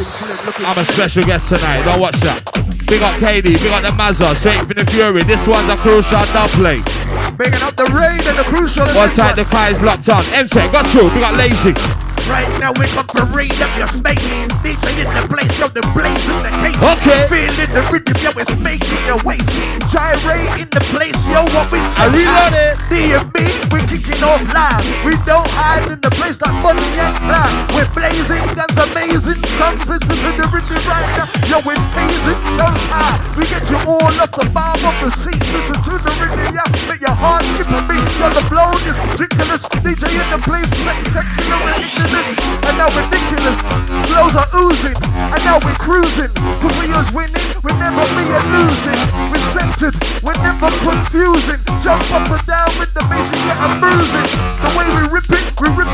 I'm a special guest tonight. Don't watch that. Big up Katie, big up the Mazza, straight from the Fury. This one's a Crucial dub play. Bigging up the raid and the Crucial. One side the car is locked on. MC, got through. Big up Lazy. Right now we come to raid up your space. DJ in the place, yo, the blaze in the case. Okay. Feeling the rhythm, yo, it's making your waist. Gyrate in the place, yo, what we say. I reload it. D&B, we kicking off live. We don't hide in the place like money and cloud. We're blazing guns, amazing guns. Listen to the rhythm right now, yo, we're blazing so high. We get you all up the bomb of the seat. Listen to the rhythm, yeah, make your heart skip a beat. Yo, the blow is ridiculous. DJ in the place, spectacular, ridiculous. And now ridiculous, flows are oozing, and now we're cruising. Cause we was winning, we never be a losing. We're centered, we're never confusing. Jump up and down with the bass and get a bruising. The way we rip it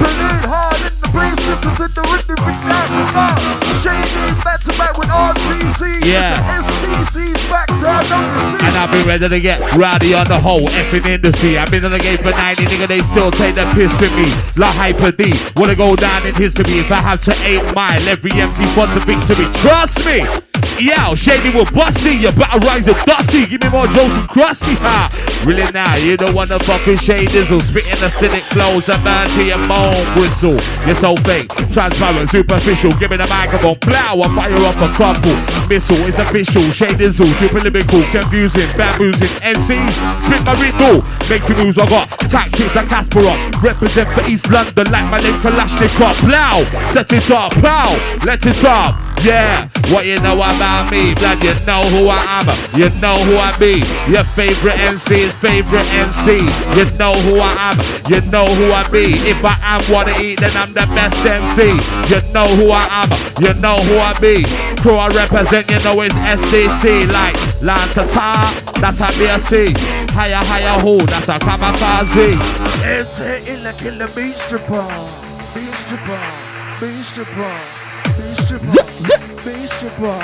hard in the place. Listen to the rhythm, we down the bar. Shady back to back with RTC. Yeah. STC's back down, don't you see? And I've been ready to get rowdy on the whole effing industry. I've been in the game for 90, nigga, they still take the piss with me. La Hyper D, wanna go down in history. If I have to 8 mile, every MC wants the victory. Trust me. Yo, Shady will bust me. You better rise the dusty. Give me more jokes and crusty. Ha. Really now, you don't want the fucking shade dizzle. Spitting the cynic flows and burn to your bone whistle. You're so fake, transparent, superficial. Give me the microphone. Blow, I fire up a crumple. Missile is official. Shade dizzle, super lyrical, confusing, bamboozing. MCs, spit my riddle. Make your moves, I got tactics like Kasparov. Represent for East London like my name Kalashnikov. Blow, set it up, blow, let it up. Yeah, what you know about me, blood, you know who I am. You know who I be. Your favorite MC's favorite MC. You know who I am. You know who I be. If I am what I eat, then I'm the best MC. You know who I am. You know who I be. Crew I represent, you know it's SDC. Like Lantata, that's a BSC. Higher, higher who, that's a kamikaze. Enter in the killer beach stripper. Beach stripper. Beach stripper. Beach stripper. Beach stripper.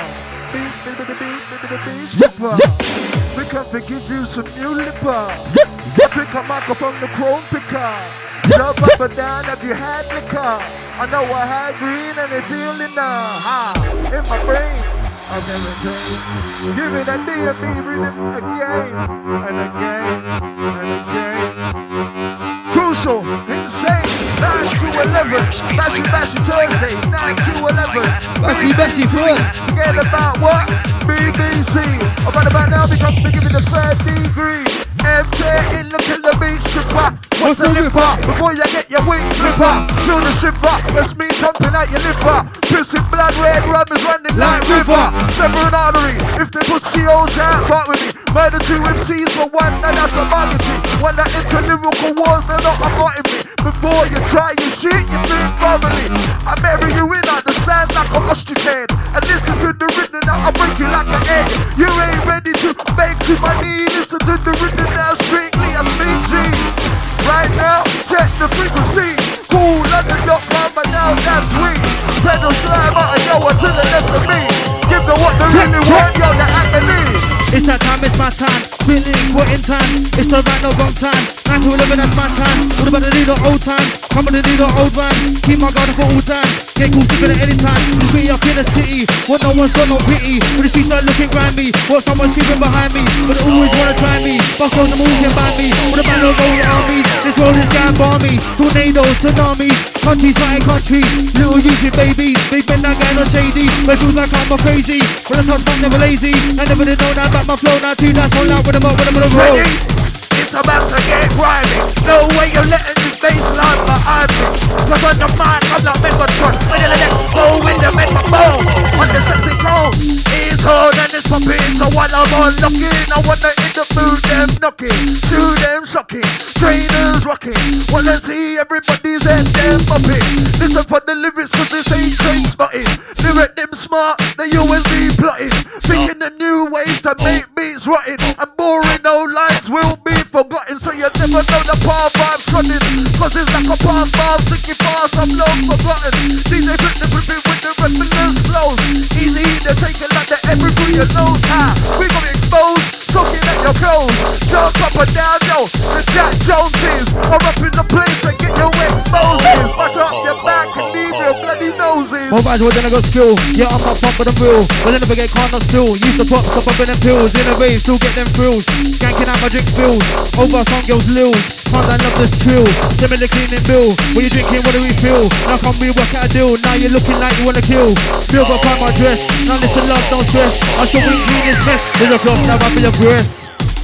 Beach stripper. We come to give you some new lipper. Pick a microphone, the chrome picker. Jump up and down if you had liquor. I know I had green and it's feeling now. In my brain, I've never changed. Give me that D&B rhythm again and again and again. Crucial, insane. 9 to 11, Bashy Thursday, 9 to 11. Bashy first. Forget about what? BBC. Right about now, because they give me the 3rd degree. MJ in the killer beach stripper. What's the lipper? Before you get your wings flipper. Feel the shipper, that's me thumping at your lipper. Pissing blood, red rum is running like river. Severing artery, if they put COs out, part with me. Murder 2 MCs for one, now that's a vanity. One that into lyrical wars, they're not abiding me. Before you try your shit, you think thoroughly. I bury you in like the sand like an ostrich head. And listen to the rhythm, now I'll break you like an egg. You ain't ready to beg to my knee. Listen to the rhythm now, strictly a CG. Right now, check the frequency. Cool, London, but now that's sweet. Pedal slime out and yo, to the left of me. Give them what they really want, yo, the agony. It's that time, it's my time. Really important time. It's the right, no wrong time. 9 to 11, that's my time. What about the need of old time? Come on, the need of old rhyme. Keep my guard for all time. Get cool, keep it at any time. Be up in the city. What no one's got no pity. But the streets are looking grimy. What someone's creeping behind me. But they always wanna try me. Fuck on the move, can't ban me. With a man of gold armies, this world is damn balmy. Tornadoes, tsunamis, countries fighting countries. Little YouTube babies, big men that gang on shady. But feels like I'm a crazy. When I touch, I'm never lazy. I never did know that about my flow. Now two that's all out with them up, with them roll. It's about to get grimy. No way you're letting this baseline behind me. Cause on the mic, I'm like Megatron. When you let it go in the megaphone. On the septic hole, it's hard and it's popping. So while I'm unlocking, I wanna in the mood them knocking. To them shocking, trainers rocking. Wanna see everybody's head them popping. Listen for the lyrics cause this ain't train spotting. Lyric them smart, they always be plotting. Thinking the new ways to make beats rotting. And boring no lines will be forgotten, so you never know the path I'm trotting. Cause it's like a past bar, thinking fast, I'm long forgotten. DJ put the gripping with the reference flows. Easy to take it like the every through your nose. We got exposed, talking at your clothes. Jump up and down, yo, the Jack Joneses are up in the place to get your exposed. Mash up your back and leave your bloody noses. More guys, we're gonna go skill. Yeah, I'm not pump for the real. But I never get caught, not still. Used to pop, stop up in them pills. In a rave, still get them thrills. Skanking out my drink spills. Over some girls' lils. Can't I love this chill. Send me the cleaning bill. When you drinking, what do we feel? Now come we work out a deal. Now you're looking like you wanna kill. Still got time my dress. Now listen, love, don't stress. I should be clean this mess. There's a cloth now up in your breast.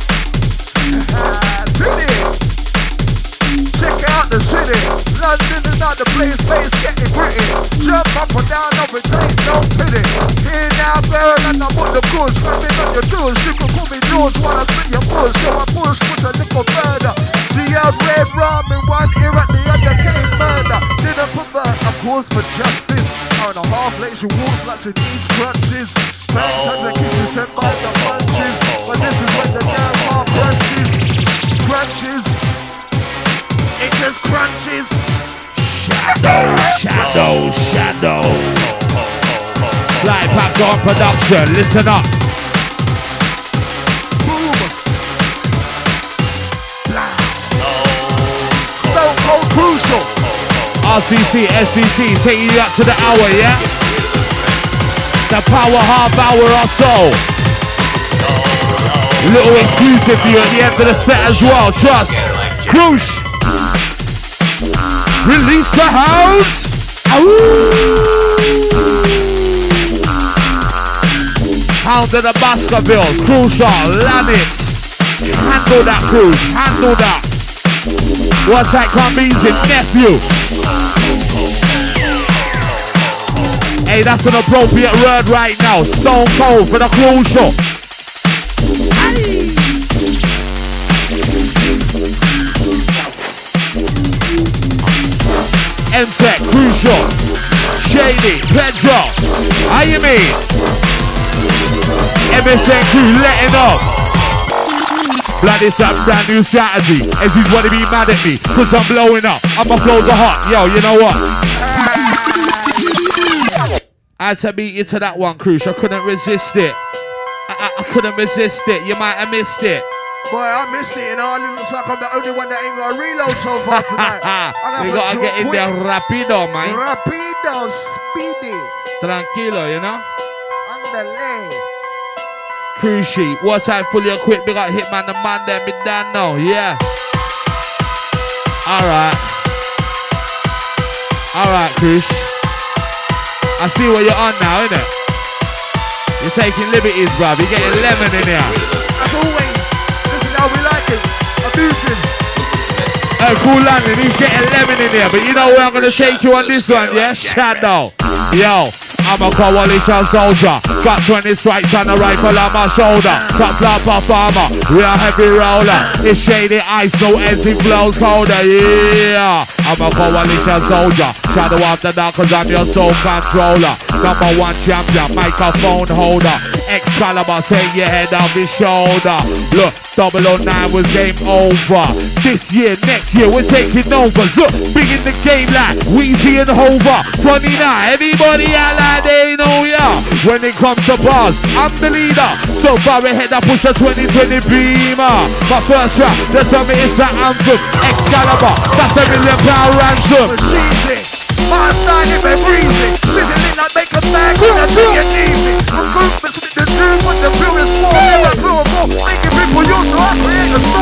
Check out the city, London is not the place, space getting gritty. Jump up and down, over take no pity. Here now, better than I put the push. Swimming on your toes, you can call me George while I spin your push. So I push a little further. See a red rum in one ear at the other, getting murder. Didn't pervert, of course, for justice. On a half lazy walls like she needs crunches. Bangs had to keep you sent by the punches. But this is when the damn half crunches. Crunches. It just crunches. Shadow. Fly Packs on production, listen up. Boom. Stone Cold Crucial. RCC, SCC, taking you up to the hour, yeah? The power half hour or so. Little exclusive for you at the end of the set as well, trust. Cruise. Release the house! Hound of the Baskervilles, Crucial, Lannis. Handle that, Cruise, handle that. What's that come easy, nephew? Hey, that's an appropriate word right now. Stone Cold for the Crucial. M-Tech, Crucial, Shady, Pedro, how you mean? MSN crew letting off. Blood is a brand new strategy. Ezzy's wanna be mad at me, cause I'm blowing up. And my flows are hot, yo, you know what? I had to beat you to that one, Crucial, I couldn't resist it. I couldn't resist it, you might have missed it. Boy, I missed it, you know. It looks like I'm the only one that ain't got a reload so far tonight. We gotta get in there rapido, man. Rapido, speedy. Tranquilo, you know. Underlay. Cruise sheet, watertight, fully equipped. We got Hitman the man there, be done now, yeah. Alright, Cruise. I see what you're on now, innit? You're taking liberties, bruv. You're getting lemon in here. As always. How we like it, abusing. Cool Landon, he's getting lemon in here, but you know where I'm gonna take you on this one, yeah? Shadow. Yo, I'm a coalition soldier. Got 20 stripes and a rifle on my shoulder. Top flop of farmer, we are heavy roller. It's shady ice, no empty flows colder, yeah. I'm a coalition soldier. Shadow after that cause I'm your soul controller. Number one champion, microphone holder. Excalibur, take your head off his shoulder. Look, 009 was game over. This year, next year, we're taking over. So, big in the game like Weezy and Hover. Funny now, everybody out like they know ya. When it comes to bars, I'm the leader. So far ahead, I push a 2020 Beamer. My first rap, they tell me it's an anthem. Excalibur, that's £1 million ransom. My style is a breezy. Sizzling like make a bag when I do it easy. I'm movements with the tune with the purest form. Never feel more. Making people use so I create a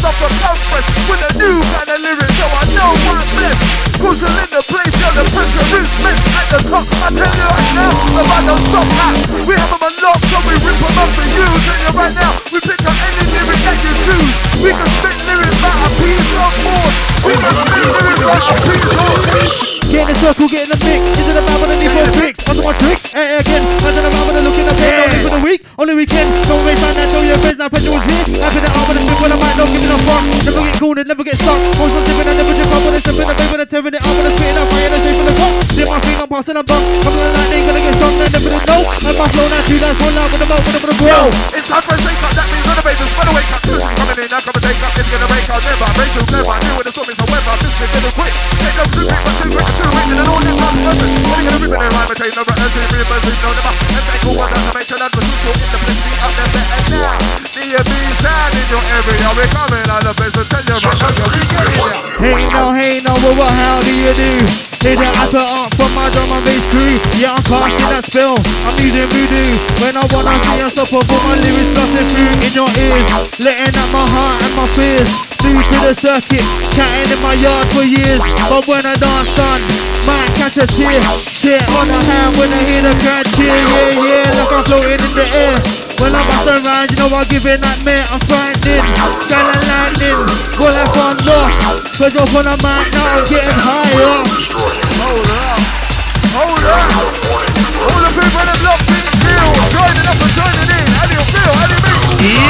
off a conference with a new kind of lyrics, so I know I'm blessed. Crucial in the place, yo, the pressure is meant at the top. I tell you right now, about don't stop that. We have them unlocked, so we rip them up for you. Tell you right now, we pick up any lyric that you choose. We can spit lyrics about a piece of more. We can spit lyrics about a piece of more. Get in the circle, get in the mix. Is it about what I need for tricks? Onto my tricks, again. I don't know about what I look in the bed. Only for the week, only weekend. Don't waste time, now tell your friends. Now petrol was here. Happy that I'm with a strip when I might not give it a fuck. Never get cornered, never get stuck. Most of them I never jump up when it's stepping away when I'm tearing it up when I'm spitting up. Fire and straight for the top. See my feet, I'm passing a bump. I'm gonna lightning, gonna get strong, then never know. I'm my flow now, 2 lines, 1 line with the mouth, with the grow. It's time for a shake up, that means on the basis. By the way, cut this coming in, I'm gonna take up. It's gonna break out, never break too clever. I knew with the storm is a weather. This is gonna quick. Take up 2 people, 2 quick, 2 quick, and all this. When you gonna rip it and rhyme, take no better, see me, but no never. And take all one to make sure that we're in the place, be up there, and now. D&B sound in your area, we're coming out of place, so tell you, we get it. Hey no, what how do you do? Hit it at the up from my drum and bass crew. Yeah, I'm casting that spell, I'm using voodoo. When I wanna see a stop up, my lyrics blasting through in your ears. Letting out my heart and my fears. New to the circuit, chatting in my yard for years. But when I dance done, might catch a tear. Tear on the hand when I hear the crowd cheer. Yeah, like I'm floating in the air. When I'm bust around, you know I'm giving that mare. I'm finding, sky and lightning. Well, I found lost. Cause up on the mic now, I'm getting higher. Hold up. All the people in the block, big deal. Joining up and joining in. How do you feel? How do you mean?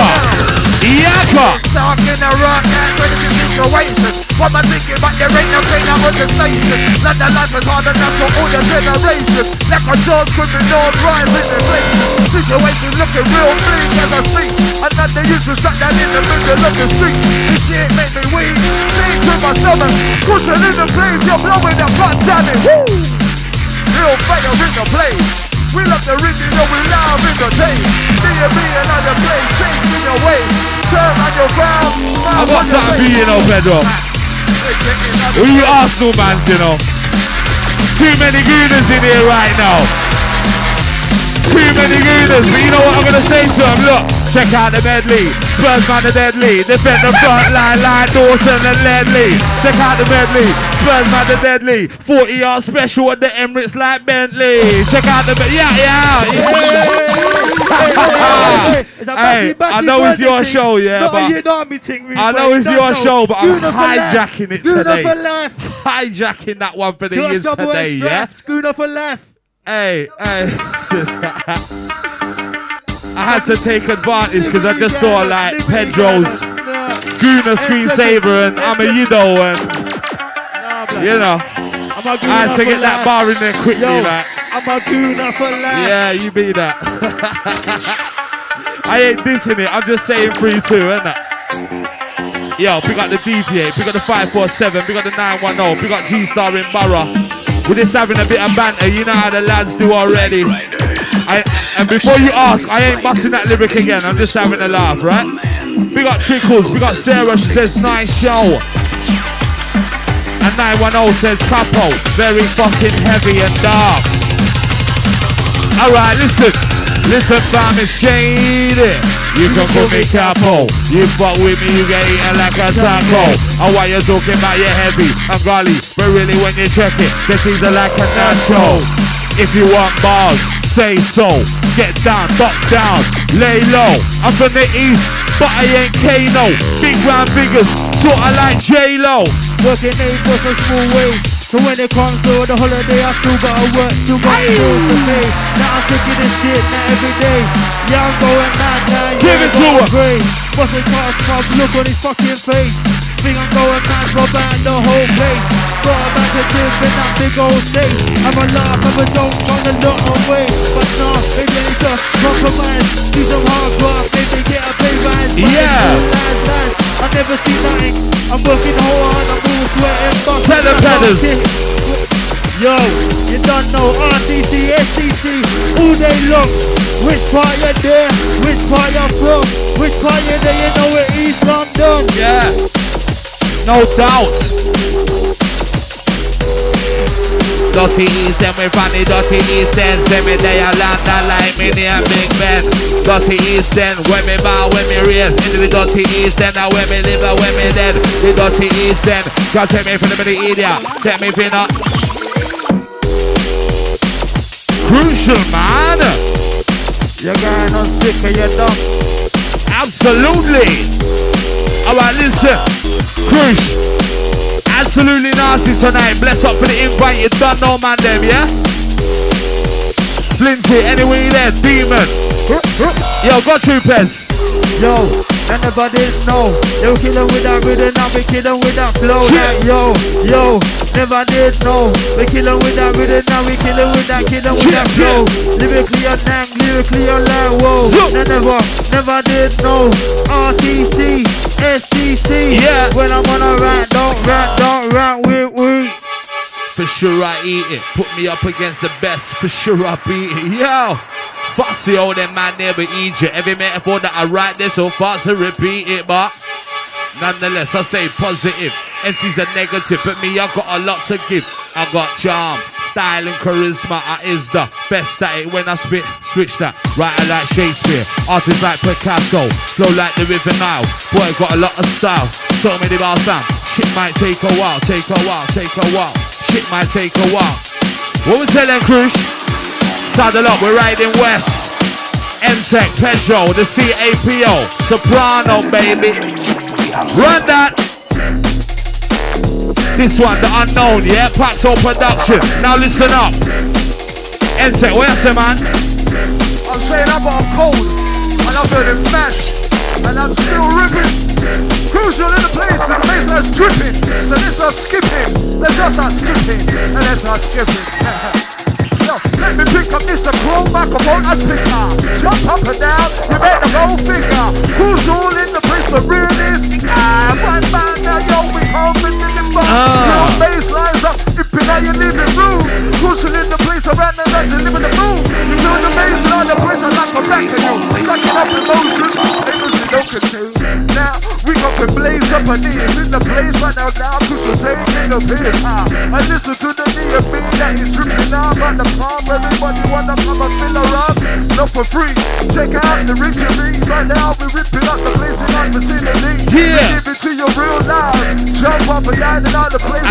Yaka! Stuck in the rock and ready to situation. What am I thinking? But there ain't no train out on the station. London life is hard enough for all the generations. Like a dog criminal rising in place. Situation looking real bleak as I speak. Another youth was shut down in the middle of the street. This shit make me weak. Lean to my stomach. Cushion in the place. You're blowing up, god damn it. Woo! Real fire in the place. We love the rhythm, yo, we love in the taste. D&B another place, change in your way. Turn on your ground. I got something for you, Pedro. We Arsenal fans, you know. Too many gooners in here right now. Too many gooners, but you know what I'm gonna say to them? Look, check out the medley. Spurs man the deadly. Defend the front line like Dawson and Ledley. Check out the medley. Spurs man the deadly. 40-yard special at the Emirates like Bentley. Check out the Hey, I know it's your show, yeah, but I know it's your show, but I'm hijacking it today. Hijacking that one for the years today, yeah. Schooner for life. Hey. I had to take advantage because I just saw like Pedro's Gooner screensaver and I'm a Yido and you know I had to get that bar in there quickly. Like I'm a Gooner for life. Yeah, you be that. I ain't dissing it, I'm just saying 3-2, isn't it? Yo, pick up the DP8, pick up the 547, pick up the 910, pick up G-Star in Borough. We're just having a bit of banter, you know how the lads do already. And before you ask, I ain't busting that lyric again, I'm just having a laugh, right? We got Trickles, we got Sarah, she says nice show. And 910 says couple, very fucking heavy and dark. Alright, listen fam, it's shady. You can call me capo. You fuck with me, you get eaten like a taco. And while you're talking about your heavy and golly, but really when you check it, the things are like a nacho. If you want bars, say so. Get down, duck down, lay low. I'm from the east, but I ain't Kano. Big round figures, sorta like J-Lo. Working eight was a small way. So when it comes to the holiday, I still gotta work, still got bills to pay. Now I'm taking this shit, not every day. Yeah, I'm going mad now, give it to her. What's it cost, pub, look on his fucking face. Think I'm going mad, rob out the whole place. Got a back to dip in that big old state. I'm a laugh, I'm a joke, on a lot of way. But nah, maybe I need to compromise. Do some hard work, maybe get a pay rise. Yeah. I never see nothing. I'm working hard, I'm all sweating. Tell the pedders. Yo, you don't know RTC, STC, all day long. Which part you there? Which part you from? Which part you there? You know we're East London. Yeah, no doubt. Dirty East End, we from the Dirty East End. Send me there, London like Minnie and Big Ben. Dirty East End, when me bow, when me raise. Into the Dirty East End, now when me live and when me dead. The Dirty East End, God take me from the middle idiot. Take me for not. Crucial, man. You're going on stick and you're dumb. Absolutely. Alright, listen. Crush. Absolutely nasty tonight. Bless up for the invite. You don't know, man, them, yeah? Flinty, anyway there, Demon. Yo, go troopers. Yo, I never did know. They were killing with that rhythm, now we killing with that flow. Like, yo, never did know. We killing with that rhythm, now we killing with that flow. Lyrically on nang, lyrically on like, whoa. Never did know. RTC, STC. Yeah. When I'm on a rant, don't rant, we. For sure I eat it. Put me up against the best. For sure I beat it. Yo. Fussy all them man never eat you. Every metaphor that I write this so fast to repeat it, but nonetheless I stay positive. MC's a negative, but me I got a lot to give. I got charm, style and charisma. I is the best at it when I spit. Switch that, writer like Shakespeare, artist like Picasso, flow like the River Nile. Boy got a lot of style, so many bars down. Shit might take a while. Shit might take a while. What we telling Crush? Saddle up, we're riding west. M-Tech, Pedro, the CAPO, Soprano, baby. Run that. This one, the unknown, yeah? Paxo Production. Now listen up. M-Tech, what you say, man? I'm saying I got a cold, and I'm doing it mash, and I'm still ripping. Crucial in the place that's dripping. So let's not skipping. Let's just not skipping. And let's not skipping. Yo, let me pick up this chrome microphone and speaker. Jump up and down, you make the whole figure. Crucial in the place the realist. One man now, yo, we come in the bar. Your bass lines up, dipping out your living room. Crucial in the place around the night, delivering the moon. You feel the bass line, the place I like a back to you. Sucking up emotions, don't contain. Now, we got to blaze up a knees in the place right now, Crucial taking the piss. I listen to the DFB that is dripping out on the palm. Everybody wanna come and fill her up, not for free. Check out the Richie right now, we ripping up the place in our vicinity. Yeah. We give it to you real loud. Jump up behind and out the place.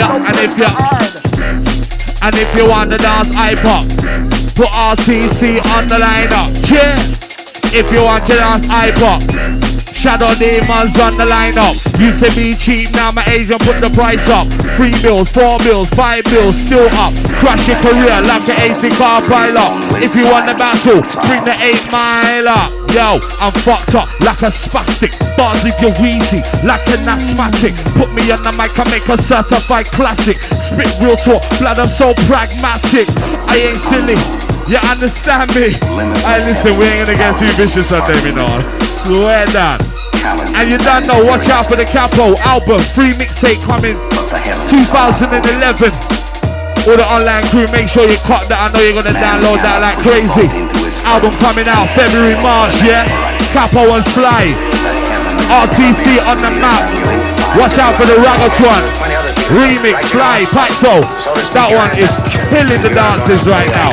And if you want to dance iPop, put RTC on the lineup. Yeah. If you want to dance iPop, Shadow Demons on the lineup. Used to be cheap, now my agent put the price up. 3 bills, 4 bills, 5 bills, still up. Crash your career like an 80 car pilot. If you want the battle, bring the 8 mile up. Yo, I'm fucked up like a spastic. Bars if you're wheezy, like an asthmatic. Put me on the mic, I make a certified classic. Spit real talk, blood, I'm so pragmatic. I ain't silly, you understand me? Hey, listen, we ain't gonna get too vicious on them, you know. I swear that. And you don't know, watch out for the Capo album, free mixtape coming 2011. All the online crew, make sure you cut that. I know you're gonna download that like crazy. Album coming out February, March, yeah? Capo and Sly, RTC on the map. Watch out for the Raggatron remix, Sly, Paxo. That one is killing the dances right now.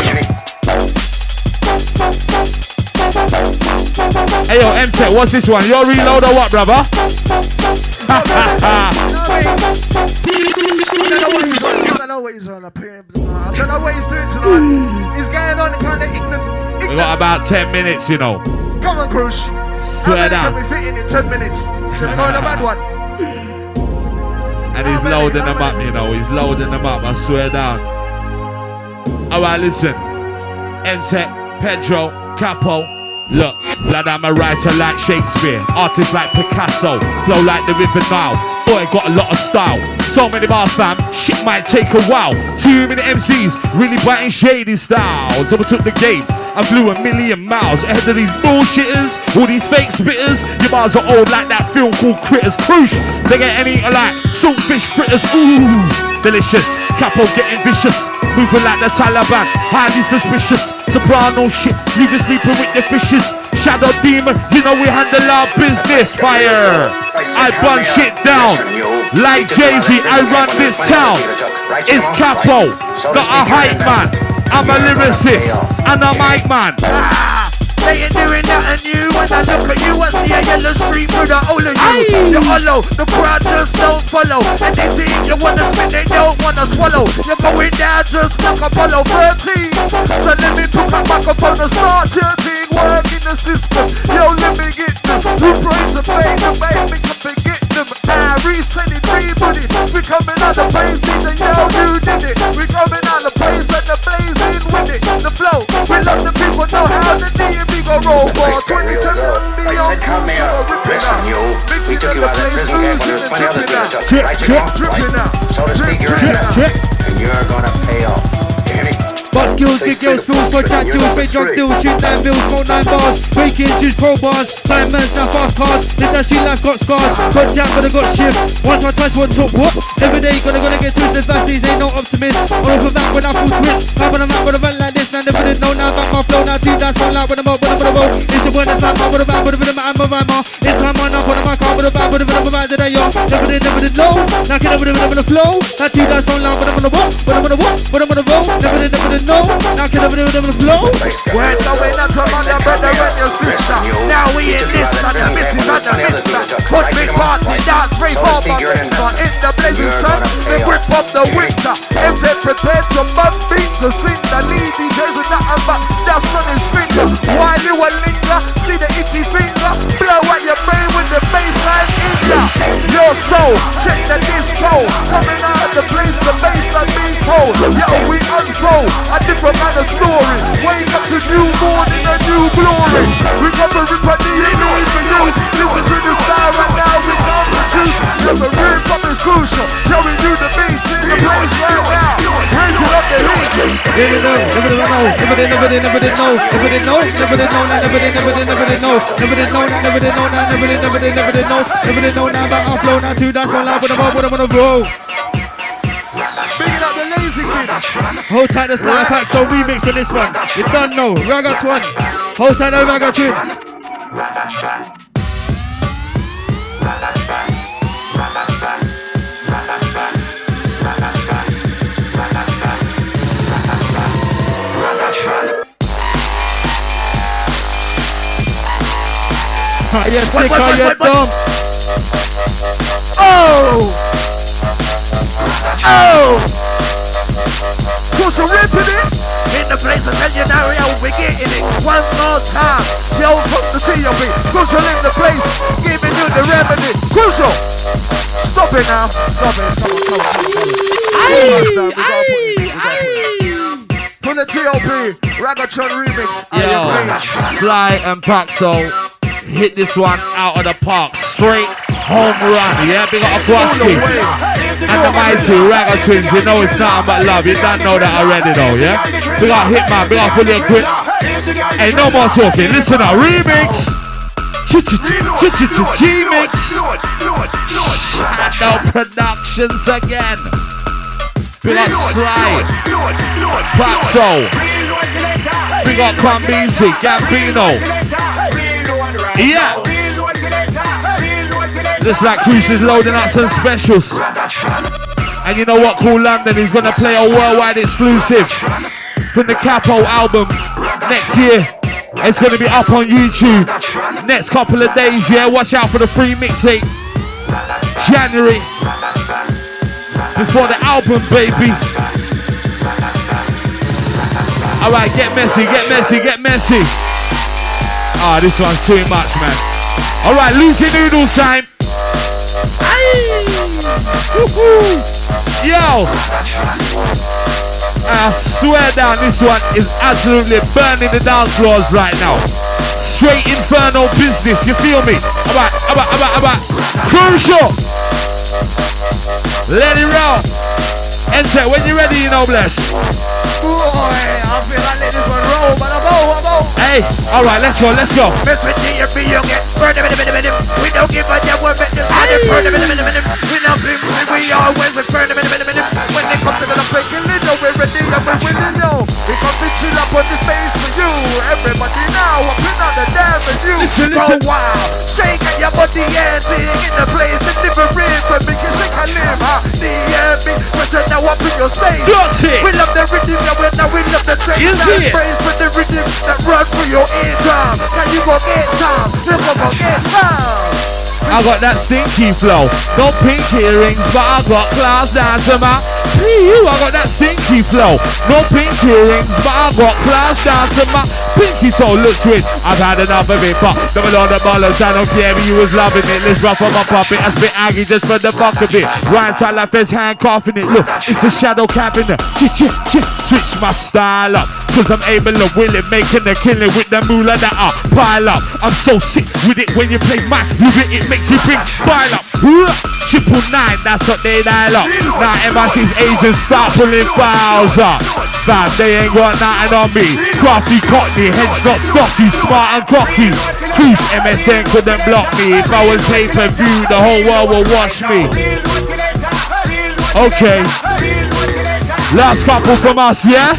Hey yo, M-Tech, what's this one? You're reload or what, brother? I don't know what he's on appearing. I don't know what he's doing tonight. He's going on kind of ignorant. We got about 10 minutes, you know. Come on, Crush. Swear down. Can we fit in 10 minutes? Should we go on a bad one? And he's loading them up, you know. He's loading them up, I swear down. Alright, listen. M-Tech, Pedro, Capo. Look, blood, I'm a writer like Shakespeare, artist like Picasso, flow like the River Nile. Boy, got a lot of style. So many bars, fam, shit might take a while. Too many MCs really biting shady styles. Overtook the game and flew 1,000,000 miles ahead of these bullshitters, all these fake spitters. Your bars are old like that film called Critters. Crucial, they get any like saltfish fritters. Ooh, delicious. Capo getting vicious, moving like the Taliban, highly suspicious. Soprano shit, leave you sleeping with the fishes. Shadow Demon, you know we handle our business. Fire, I burn shit down. Like Jay-Z, I run this town. It's Capo, not a hype man. I'm a lyricist and a mic man. They ain't doing nothing new. When I look at you, I see a yellow stream through the whole of you. You're hollow, the crowd just don't follow. Anything you wanna spit, they don't wanna swallow. You're going down just like Apollo 13. So let me put my back up on the start 13. Work in the system, yo, let me get them. Who praise the pain, the make me come and get them. Resetting everybody, we coming out the place, and yo, you did it. We coming out the place and the blazing with it. The flow, we love the people, know how the DMV go roll. Place got real dope. I said, come here, listen you. We took you out of prison game when there's plenty others doing it. Right, you know, right? So to speak, you're in it, and you're gonna pay off. But skills, big girls, fools, for chat, jewels, big drug deals, shoot 9 bills, smoke 9 bars, breaking, choose pro bars, diamonds, now fast cars, live that street life, got scars, got jam, but I got shift, once or twice, one top, what? Every day, gonna get twisted, fast days, ain't no optimist, all of that when I full twist, I'm on a map with a run like this, now never did know, now back my flow, now two, that's all out, when I'm up, it's the one that's like, with a back, with a bit of my rhymer, it's time on up, on my car, with a back, with a bit of a ride that I yo, never did know, now can I with a flow, now two, that's all out, when I'm on the walk, when I'm on the walk, when I'm on the road, never did know, now can I with a flow? We're going out from on your brother and your sister. Now we in this and the missus and the mister. Put big party, dance, rave up on this one. In the blazing sun, they whip up the winter. If they prepare to bump beat to sing the lead, DJs with nothing but dust on his finger. While you a linger, see the itchy finger. Blow out your brain with the bassline in ya. Your soul, check the disco. Coming out of the place, the bassline being cold. Yo, we unfold a different kind of story. Wake up to new morning, a new glory. We got the rip at the noise for you. Listen to the style right now, we come to choose. Never rip up is crucial. Showing you the beats in the place right now. Raising up the heat. Never did know, never did know, never did know, never did know, never did know, never did know, never did know, never did know, never did know, never did know, now about our flow, now two, that's one live with a wanna roll. Bigging up the lazy kid. Hold tight the Sly Pack so remix on this one. You done know, Ragga Twin. Hold tight the Ragga Twins. Are you sick? Are you dumb? Oh! Cause we're ripping it in the place of tell you now, yo, we're getting it one more time. Yo, from the TOB, Crucial in the place, giving you the remedy. Crucial! Stop it now. Stop it. Come on. From the TOB, Raggatron remix. Yo, Sly and Paxo hit this one out of the park. Straight home run. Yeah, big up Aquaski. And the mighty Ragga Twins, you know it's nothing but love. You don't know that already though, yeah? Big up Hitman, big up Fully Equipped. Hey, no more talking. Listen up, remix. G-mix. Shadow Productions again. Big up Sly. Paxo. Big up Kwambizi, Gambino. Yeah. Just like Crucial's loading up some specials. And you know what, Cool London is gonna play a worldwide exclusive from the Capo album next year. It's gonna be up on YouTube next couple of days, yeah. Watch out for the free mixtape. January. Before the album, baby. Alright, get messy, get messy, get messy. Ah, this one's too much, man. Alright, Lucy Noodles time. Yo, I swear down, this one is absolutely burning the dance floors right now. Straight infernal business, you feel me? About. Crucial. Let it roll. Enter when you're ready, you know, bless. Boy, I feel like let this one roll, but I'm out. Hey, alright, let's go. Mess with DMV, you get burned. We don't give a damn what it is. We don't blame, we always with burn. When they come to the breaking little, we're ready and we're winning, yo. We come to chill up on the space for you. Everybody now, I'm putting on the dance for you. Listen. Go wild, shake your body and sing in the place. It's different, but we can shake a now up in your space. Got it. We love the rhythm, now we love the train. You see it? Praise for the rhythm that run through your eardrum. Now you gon' get time, you gon' get time. I got that stinky flow. Got pink earrings, but I got class down to my I got that stinky flow. No pink earrings, but I got class down to my pinky toe. Look to it, I've had enough of it, but double on the ballers. I don't care if you was loving it. Let's rough on my puppet. I spit aggie just for the fuck of it. Right side like there's handcuffing it. Look, it's the shadow cabinet. Switch my style up, cause I'm able to will it, making the killing with the moolah that I pile up. I'm so sick with it when you play my music, it makes you think pile up. 999, that's what they dial up. Now MIC's agents start pulling files up. Fam, they ain't got nothing on me. Crafty cockney, heads not stocky, smart and cocky. Cruise MSN couldn't block me. If I was pay-per-view, the whole world will watch me. Okay. Last couple from us, yeah?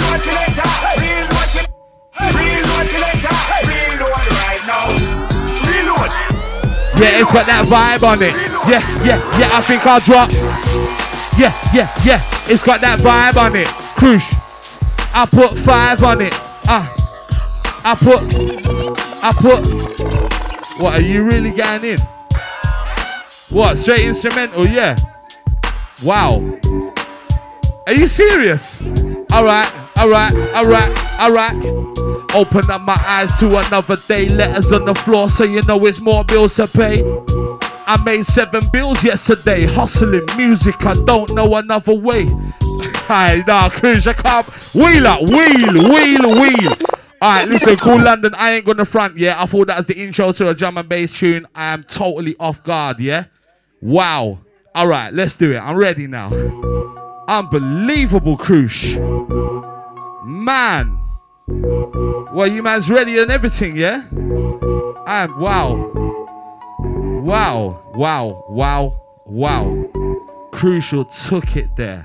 Yeah, it's got that vibe on it. Yeah, I think I'll drop. Yeah, it's got that vibe on it. Cruise. I put 5 on it. I put. What, are you really getting in? What, straight instrumental? Yeah. Wow. Are you serious? Alright. Open up my eyes to another day. Letters on the floor so you know it's more bills to pay. I made 7 bills yesterday. Hustling music, I don't know another way. Hey, nah, Cruise, I can't. Wheel. Alright, listen, Cool London, I ain't gonna front, yeah? I thought that was the intro to a drum and bass tune. I am totally off guard, yeah? Wow. Alright, let's do it. I'm ready now. Unbelievable, Cruise. Man. Well, you man's ready and everything, yeah? Wow. Crucial took it there.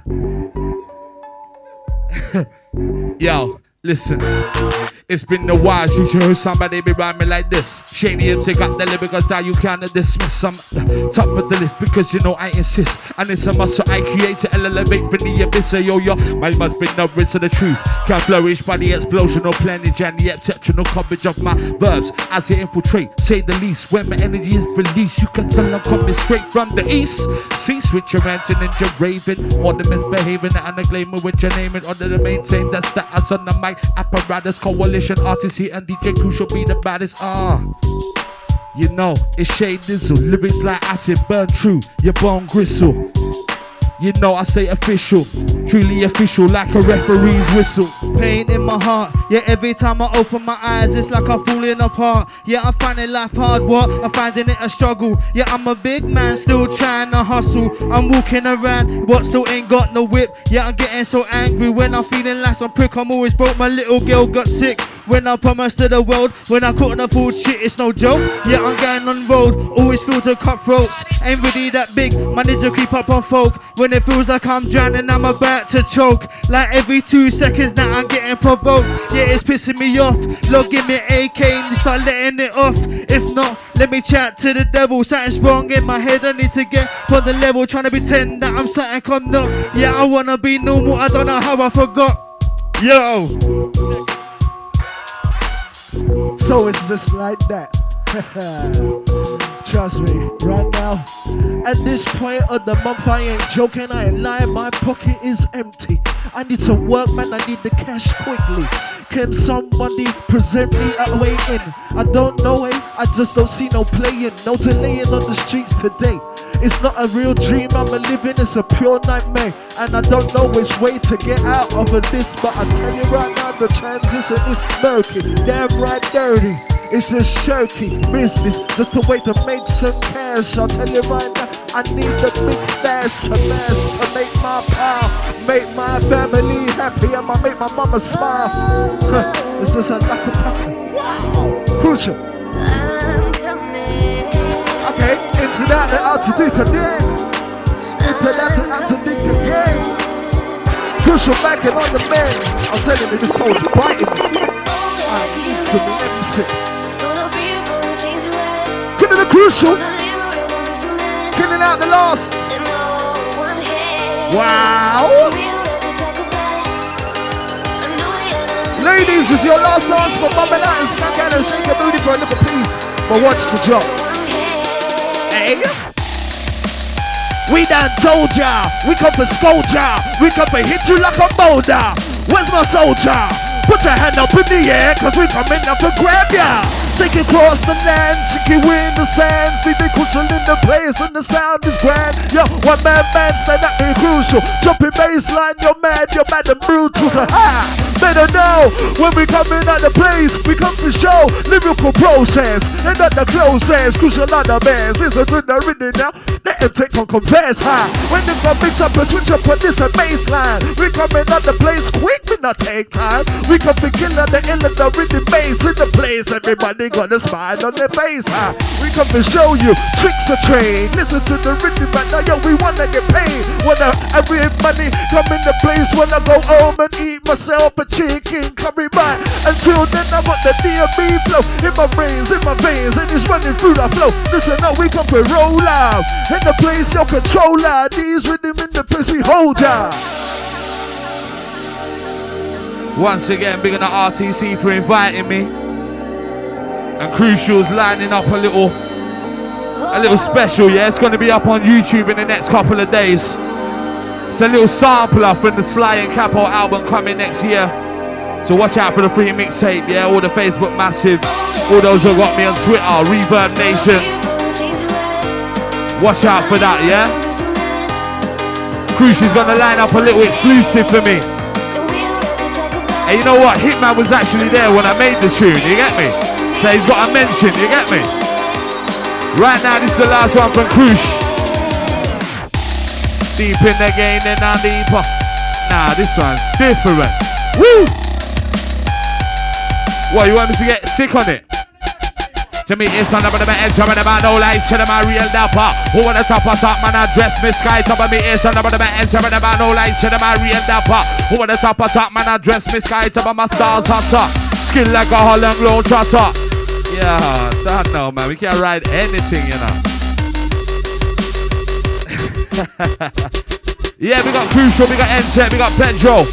Yo, listen. It's been a while since you heard somebody be rhyming like this. Shady MC got the lyrical style you cannot dismiss. I'm top of the list because you know I insist. And it's a muscle I create to elevate from the abyss. Yo, mine must be no risk of the truth. Can flourish by the explosion of planage and the exceptional coverage of my verbs as they infiltrate, say the least. When my energy is released, you can tell I'm coming straight from the east. See, switch your engine and you're raving, or the misbehaving and the glamour with your name in order to maintain that status on the mic. Apparatus, coalition, RTC and DJ Crucial be the baddest. You know, it's Shade Dizzle, lyrics like acid burn true, your bone gristle. You know I stay official, truly official like a referee's whistle. Pain in my heart, yeah, every time I open my eyes it's like I'm falling apart. Yeah, I'm finding life hard, what? I'm finding it a struggle. Yeah, I'm a big man, still trying to hustle. I'm walking around, but still ain't got no whip. Yeah, I'm getting so angry when I'm feeling like some prick. I'm always broke, my little girl got sick. When I promised to the world, when I couldn't afford shit, it's no joke. Yeah, I'm going on road, always feel the cutthroats. Ain't really that big, manage to keep up on folk. When it feels like I'm drowning, I'm about to choke. Like every 2 seconds now I'm getting provoked. Yeah, it's pissing me off. Lord, give me AK and start letting it off. If not, let me chat to the devil. Something's wrong in my head, I need to get on the level. Trying to pretend that I'm something I'm not. Yeah, I wanna be normal, I don't know how I forgot. Yo! So it's just like that. Trust me, right now, at this point of the month, I ain't joking, I ain't lying, my pocket is empty. I need to work, man, I need the cash quickly. Can somebody present me a way in? I don't know, I just don't see no playing, no delaying on the streets today. It's not a real dream I'm a living, it's a pure nightmare. And I don't know which way to get out of this, but I tell you right now, the transition is murky, damn right dirty. It's just shirky business, just a way to make some cash. I'll tell you right now, I need the big stash, a mash to make my pal, make my family happy, and I make my mama smile. It's just a lack of happy. Wow, Crucial. Okay, into that and out to dig again. Into that and out to dig again. Crucial backing on the man. I'm telling you, this cold biting me. I need some MC. Killing the Crucial. Killing out the lost. Wow. Ladies, it's your last dance for Bubba Nut and Skank and shake your booty for a little please. But watch the drop. Hey. We done told ya, we come for scold ya, we come for hit you like a boulder. Where's my soldier? Put your hand up in the air, cause we coming up to grab ya. Take it across the land, stick you in the sands. Leave it crucial in the place and the sound is grand. Yo, one man stand up and crucial. Jumping baseline, you're mad and brutal. So ha, better know, when we coming at the place, we come to show lyrical process. And not the closest, crucial on the bands. Listen to the rhythm now, let them take on compares high. When they come mix up and switch up on this a baseline. We coming at the place quick, we not take time. We come to kill the ill and the rhythm bass in the place. Everybody got a smile on their face, huh? We come to show you tricks are trained. Listen to the rhythm right now, yo, we wanna get paid. Wanna every money come in the place. Wanna go home and eat myself a chicken curry bite. Until then I want the DMB flow in my brains, in my veins, and it's running through the flow. Listen up, we come to roll out in the place, your controller. These rhythm in the place we hold ya. Once again, big on the RTC for inviting me. And Crucial's lining up a little special, yeah? It's going to be up on YouTube in the next couple of days. It's a little sampler from the Sly and Capo album coming next year. So watch out for the free mixtape, yeah? All the Facebook massive, all those who got me on Twitter, Reverb Nation. Watch out for that, yeah? Crucial's going to line up a little exclusive for me. And you know what? Hitman was actually there when I made the tune, you get me? So he's got a mention, you get me? Right now, this is the last one from Crush. Deep in the game, then now deeper. Nah, this one's different. Woo! What, you want me to get sick on it? To me, it's on the head, some of them are no lights, to them are real dapper. Who wanna top us up, man, I dress me sky. Top of me, it's on the head, some of them are no lights, to them are real dapper. Who wanna top us up, man, I dress me sky. Top of my stars hotter. Skin like a Holland glow trotter. Yeah, don't know, man. We can ride anything, you know. Yeah, we got Crucial, we got N-Set, we got Pedro.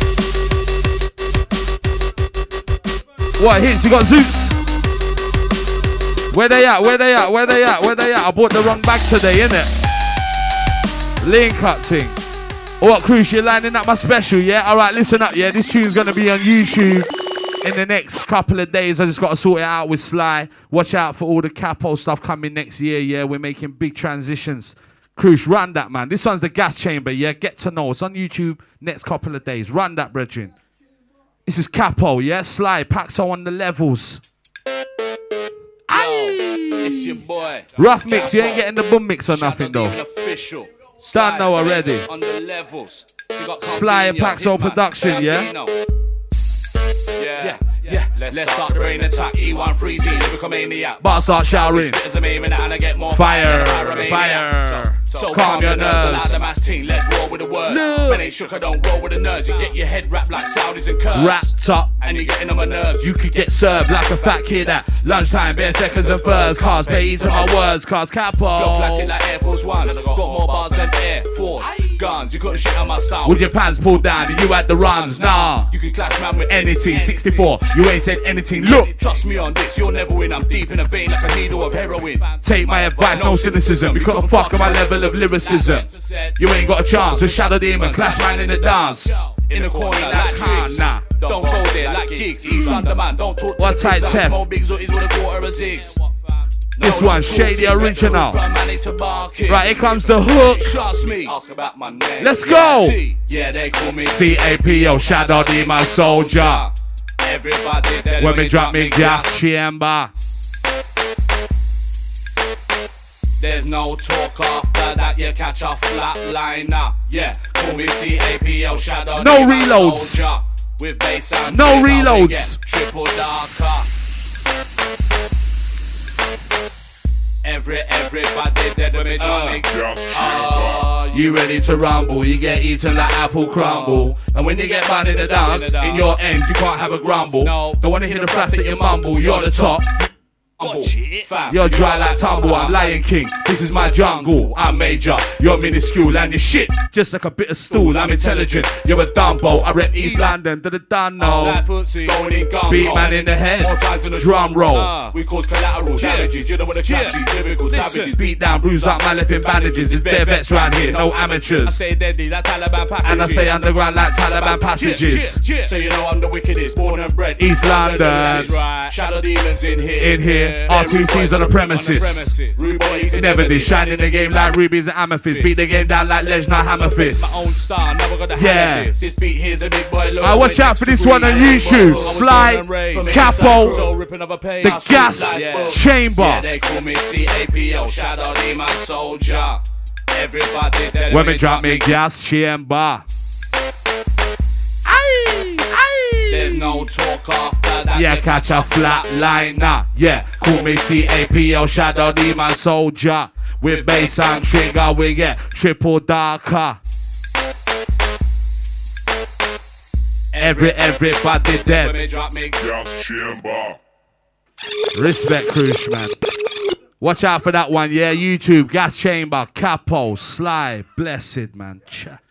What hits? You got Zoots. Where they at? Where they at? Where they at? Where they at? I bought the wrong bag today, innit? Link up thing. What, Crucial, you're lining up my special, yeah? Alright, listen up, yeah? This tune's gonna be on YouTube in the next couple of days. I just got to sort it out with Sly. Watch out for all the Capo stuff coming next year, yeah? We're making big transitions. Cruise, run that, man. This one's the Gas Chamber, yeah? Get to know. It's on YouTube next couple of days. Run that, brethren. This is Capo, yeah? Sly, Paxo on the levels. It's your boy. Rough mix, you ain't getting the boom mix or nothing, though. Done know already. On the levels. Sly and Paxo production, yeah? Yeah. Let's start the rain attack. E1 freezing, lyrical maniac. But start showering. And I get more fire. So calm your nerves. The match team, let's roll with the words. Man ain't shook, I don't roll with the nerves. You get your head wrapped like Saudis and curves. Wrapped up. And you're getting on my nerves. You could get served like a fat kid at lunchtime. Bare seconds and thirds. Cars pay to my words. Cars Capo. Flow classic like Air Force One. Got more bars than Air Force. Guns, you couldn't shit on my style. With your pants pulled down and you had the runs. Nah. You can clash man with anything. 64. You ain't said anything. Look. Trust me on this, you'll never win. I'm deep in a vein like a needle of heroin. Take my advice, no cynicism. You couldn't fuck on my level of lyricism. You ain't got a chance to shadow demon, clash man in the dance. In the corner like Tricks. Nah. Don't go there like gigs. East London man, don't talk to what the type pigs. Tef? Small bigs or is with a quarter of zigs. This one's Shady Original. Right, here comes the hook. Trust me. Ask about my name. Let's go. Yeah, they call me CAPO, Shadow Demon Soldier. Everybody when we drop me gas chamber. There's no talk after that, you catch a flatliner. Yeah, call me CAPO, Shadow no Demon reloads. Soldier. With bass and no reloads. Triple darker. Everybody dead when me drunk. You ready to rumble? You get eaten like apple crumble. And when you get banned in the dance, in your end you can't have a grumble. Don't wanna hear the fact that you mumble. You're the top. You're dry like tumble, I'm Lion King. This is my jungle, I'm major. You're minuscule and you're shit, just like a bit of stool. I'm intelligent, you're a Dumbo. I rep East London, done no. Beat man in the head, drum roll. We cause collateral damages. You don't want to catch these typical savages. Beat down, bruise up, man left in bandages. It's bare vets round here, no amateurs. I stay deadly like Taliban packages. And I stay underground like Taliban passages. So you know I'm the wickedest, born and bred. East London. Right. Shadow demons in here. R2C's on the premises. Never did. Shine in the game like rubies and amethysts. Beat the game down like Lesnar Hammerfist. My own star, never got the This beat here's a big boy. I watch out for this one on YouTube. Sly, Capo, the Gas Chamber. Yeah, they call me CAPO. Shadow demon soldier. Everybody when we drop me Gas Chamber. There's no talk after that. Yeah, catch a flat liner. Yeah, call me CAPO, Shadow Demon Soldier. With bass and trigger, we get triple darker. Everybody dead. Gas Chamber. Respect, Cruise, man. Watch out for that one, yeah. YouTube, Gas Chamber, Capo, Sly, blessed, man.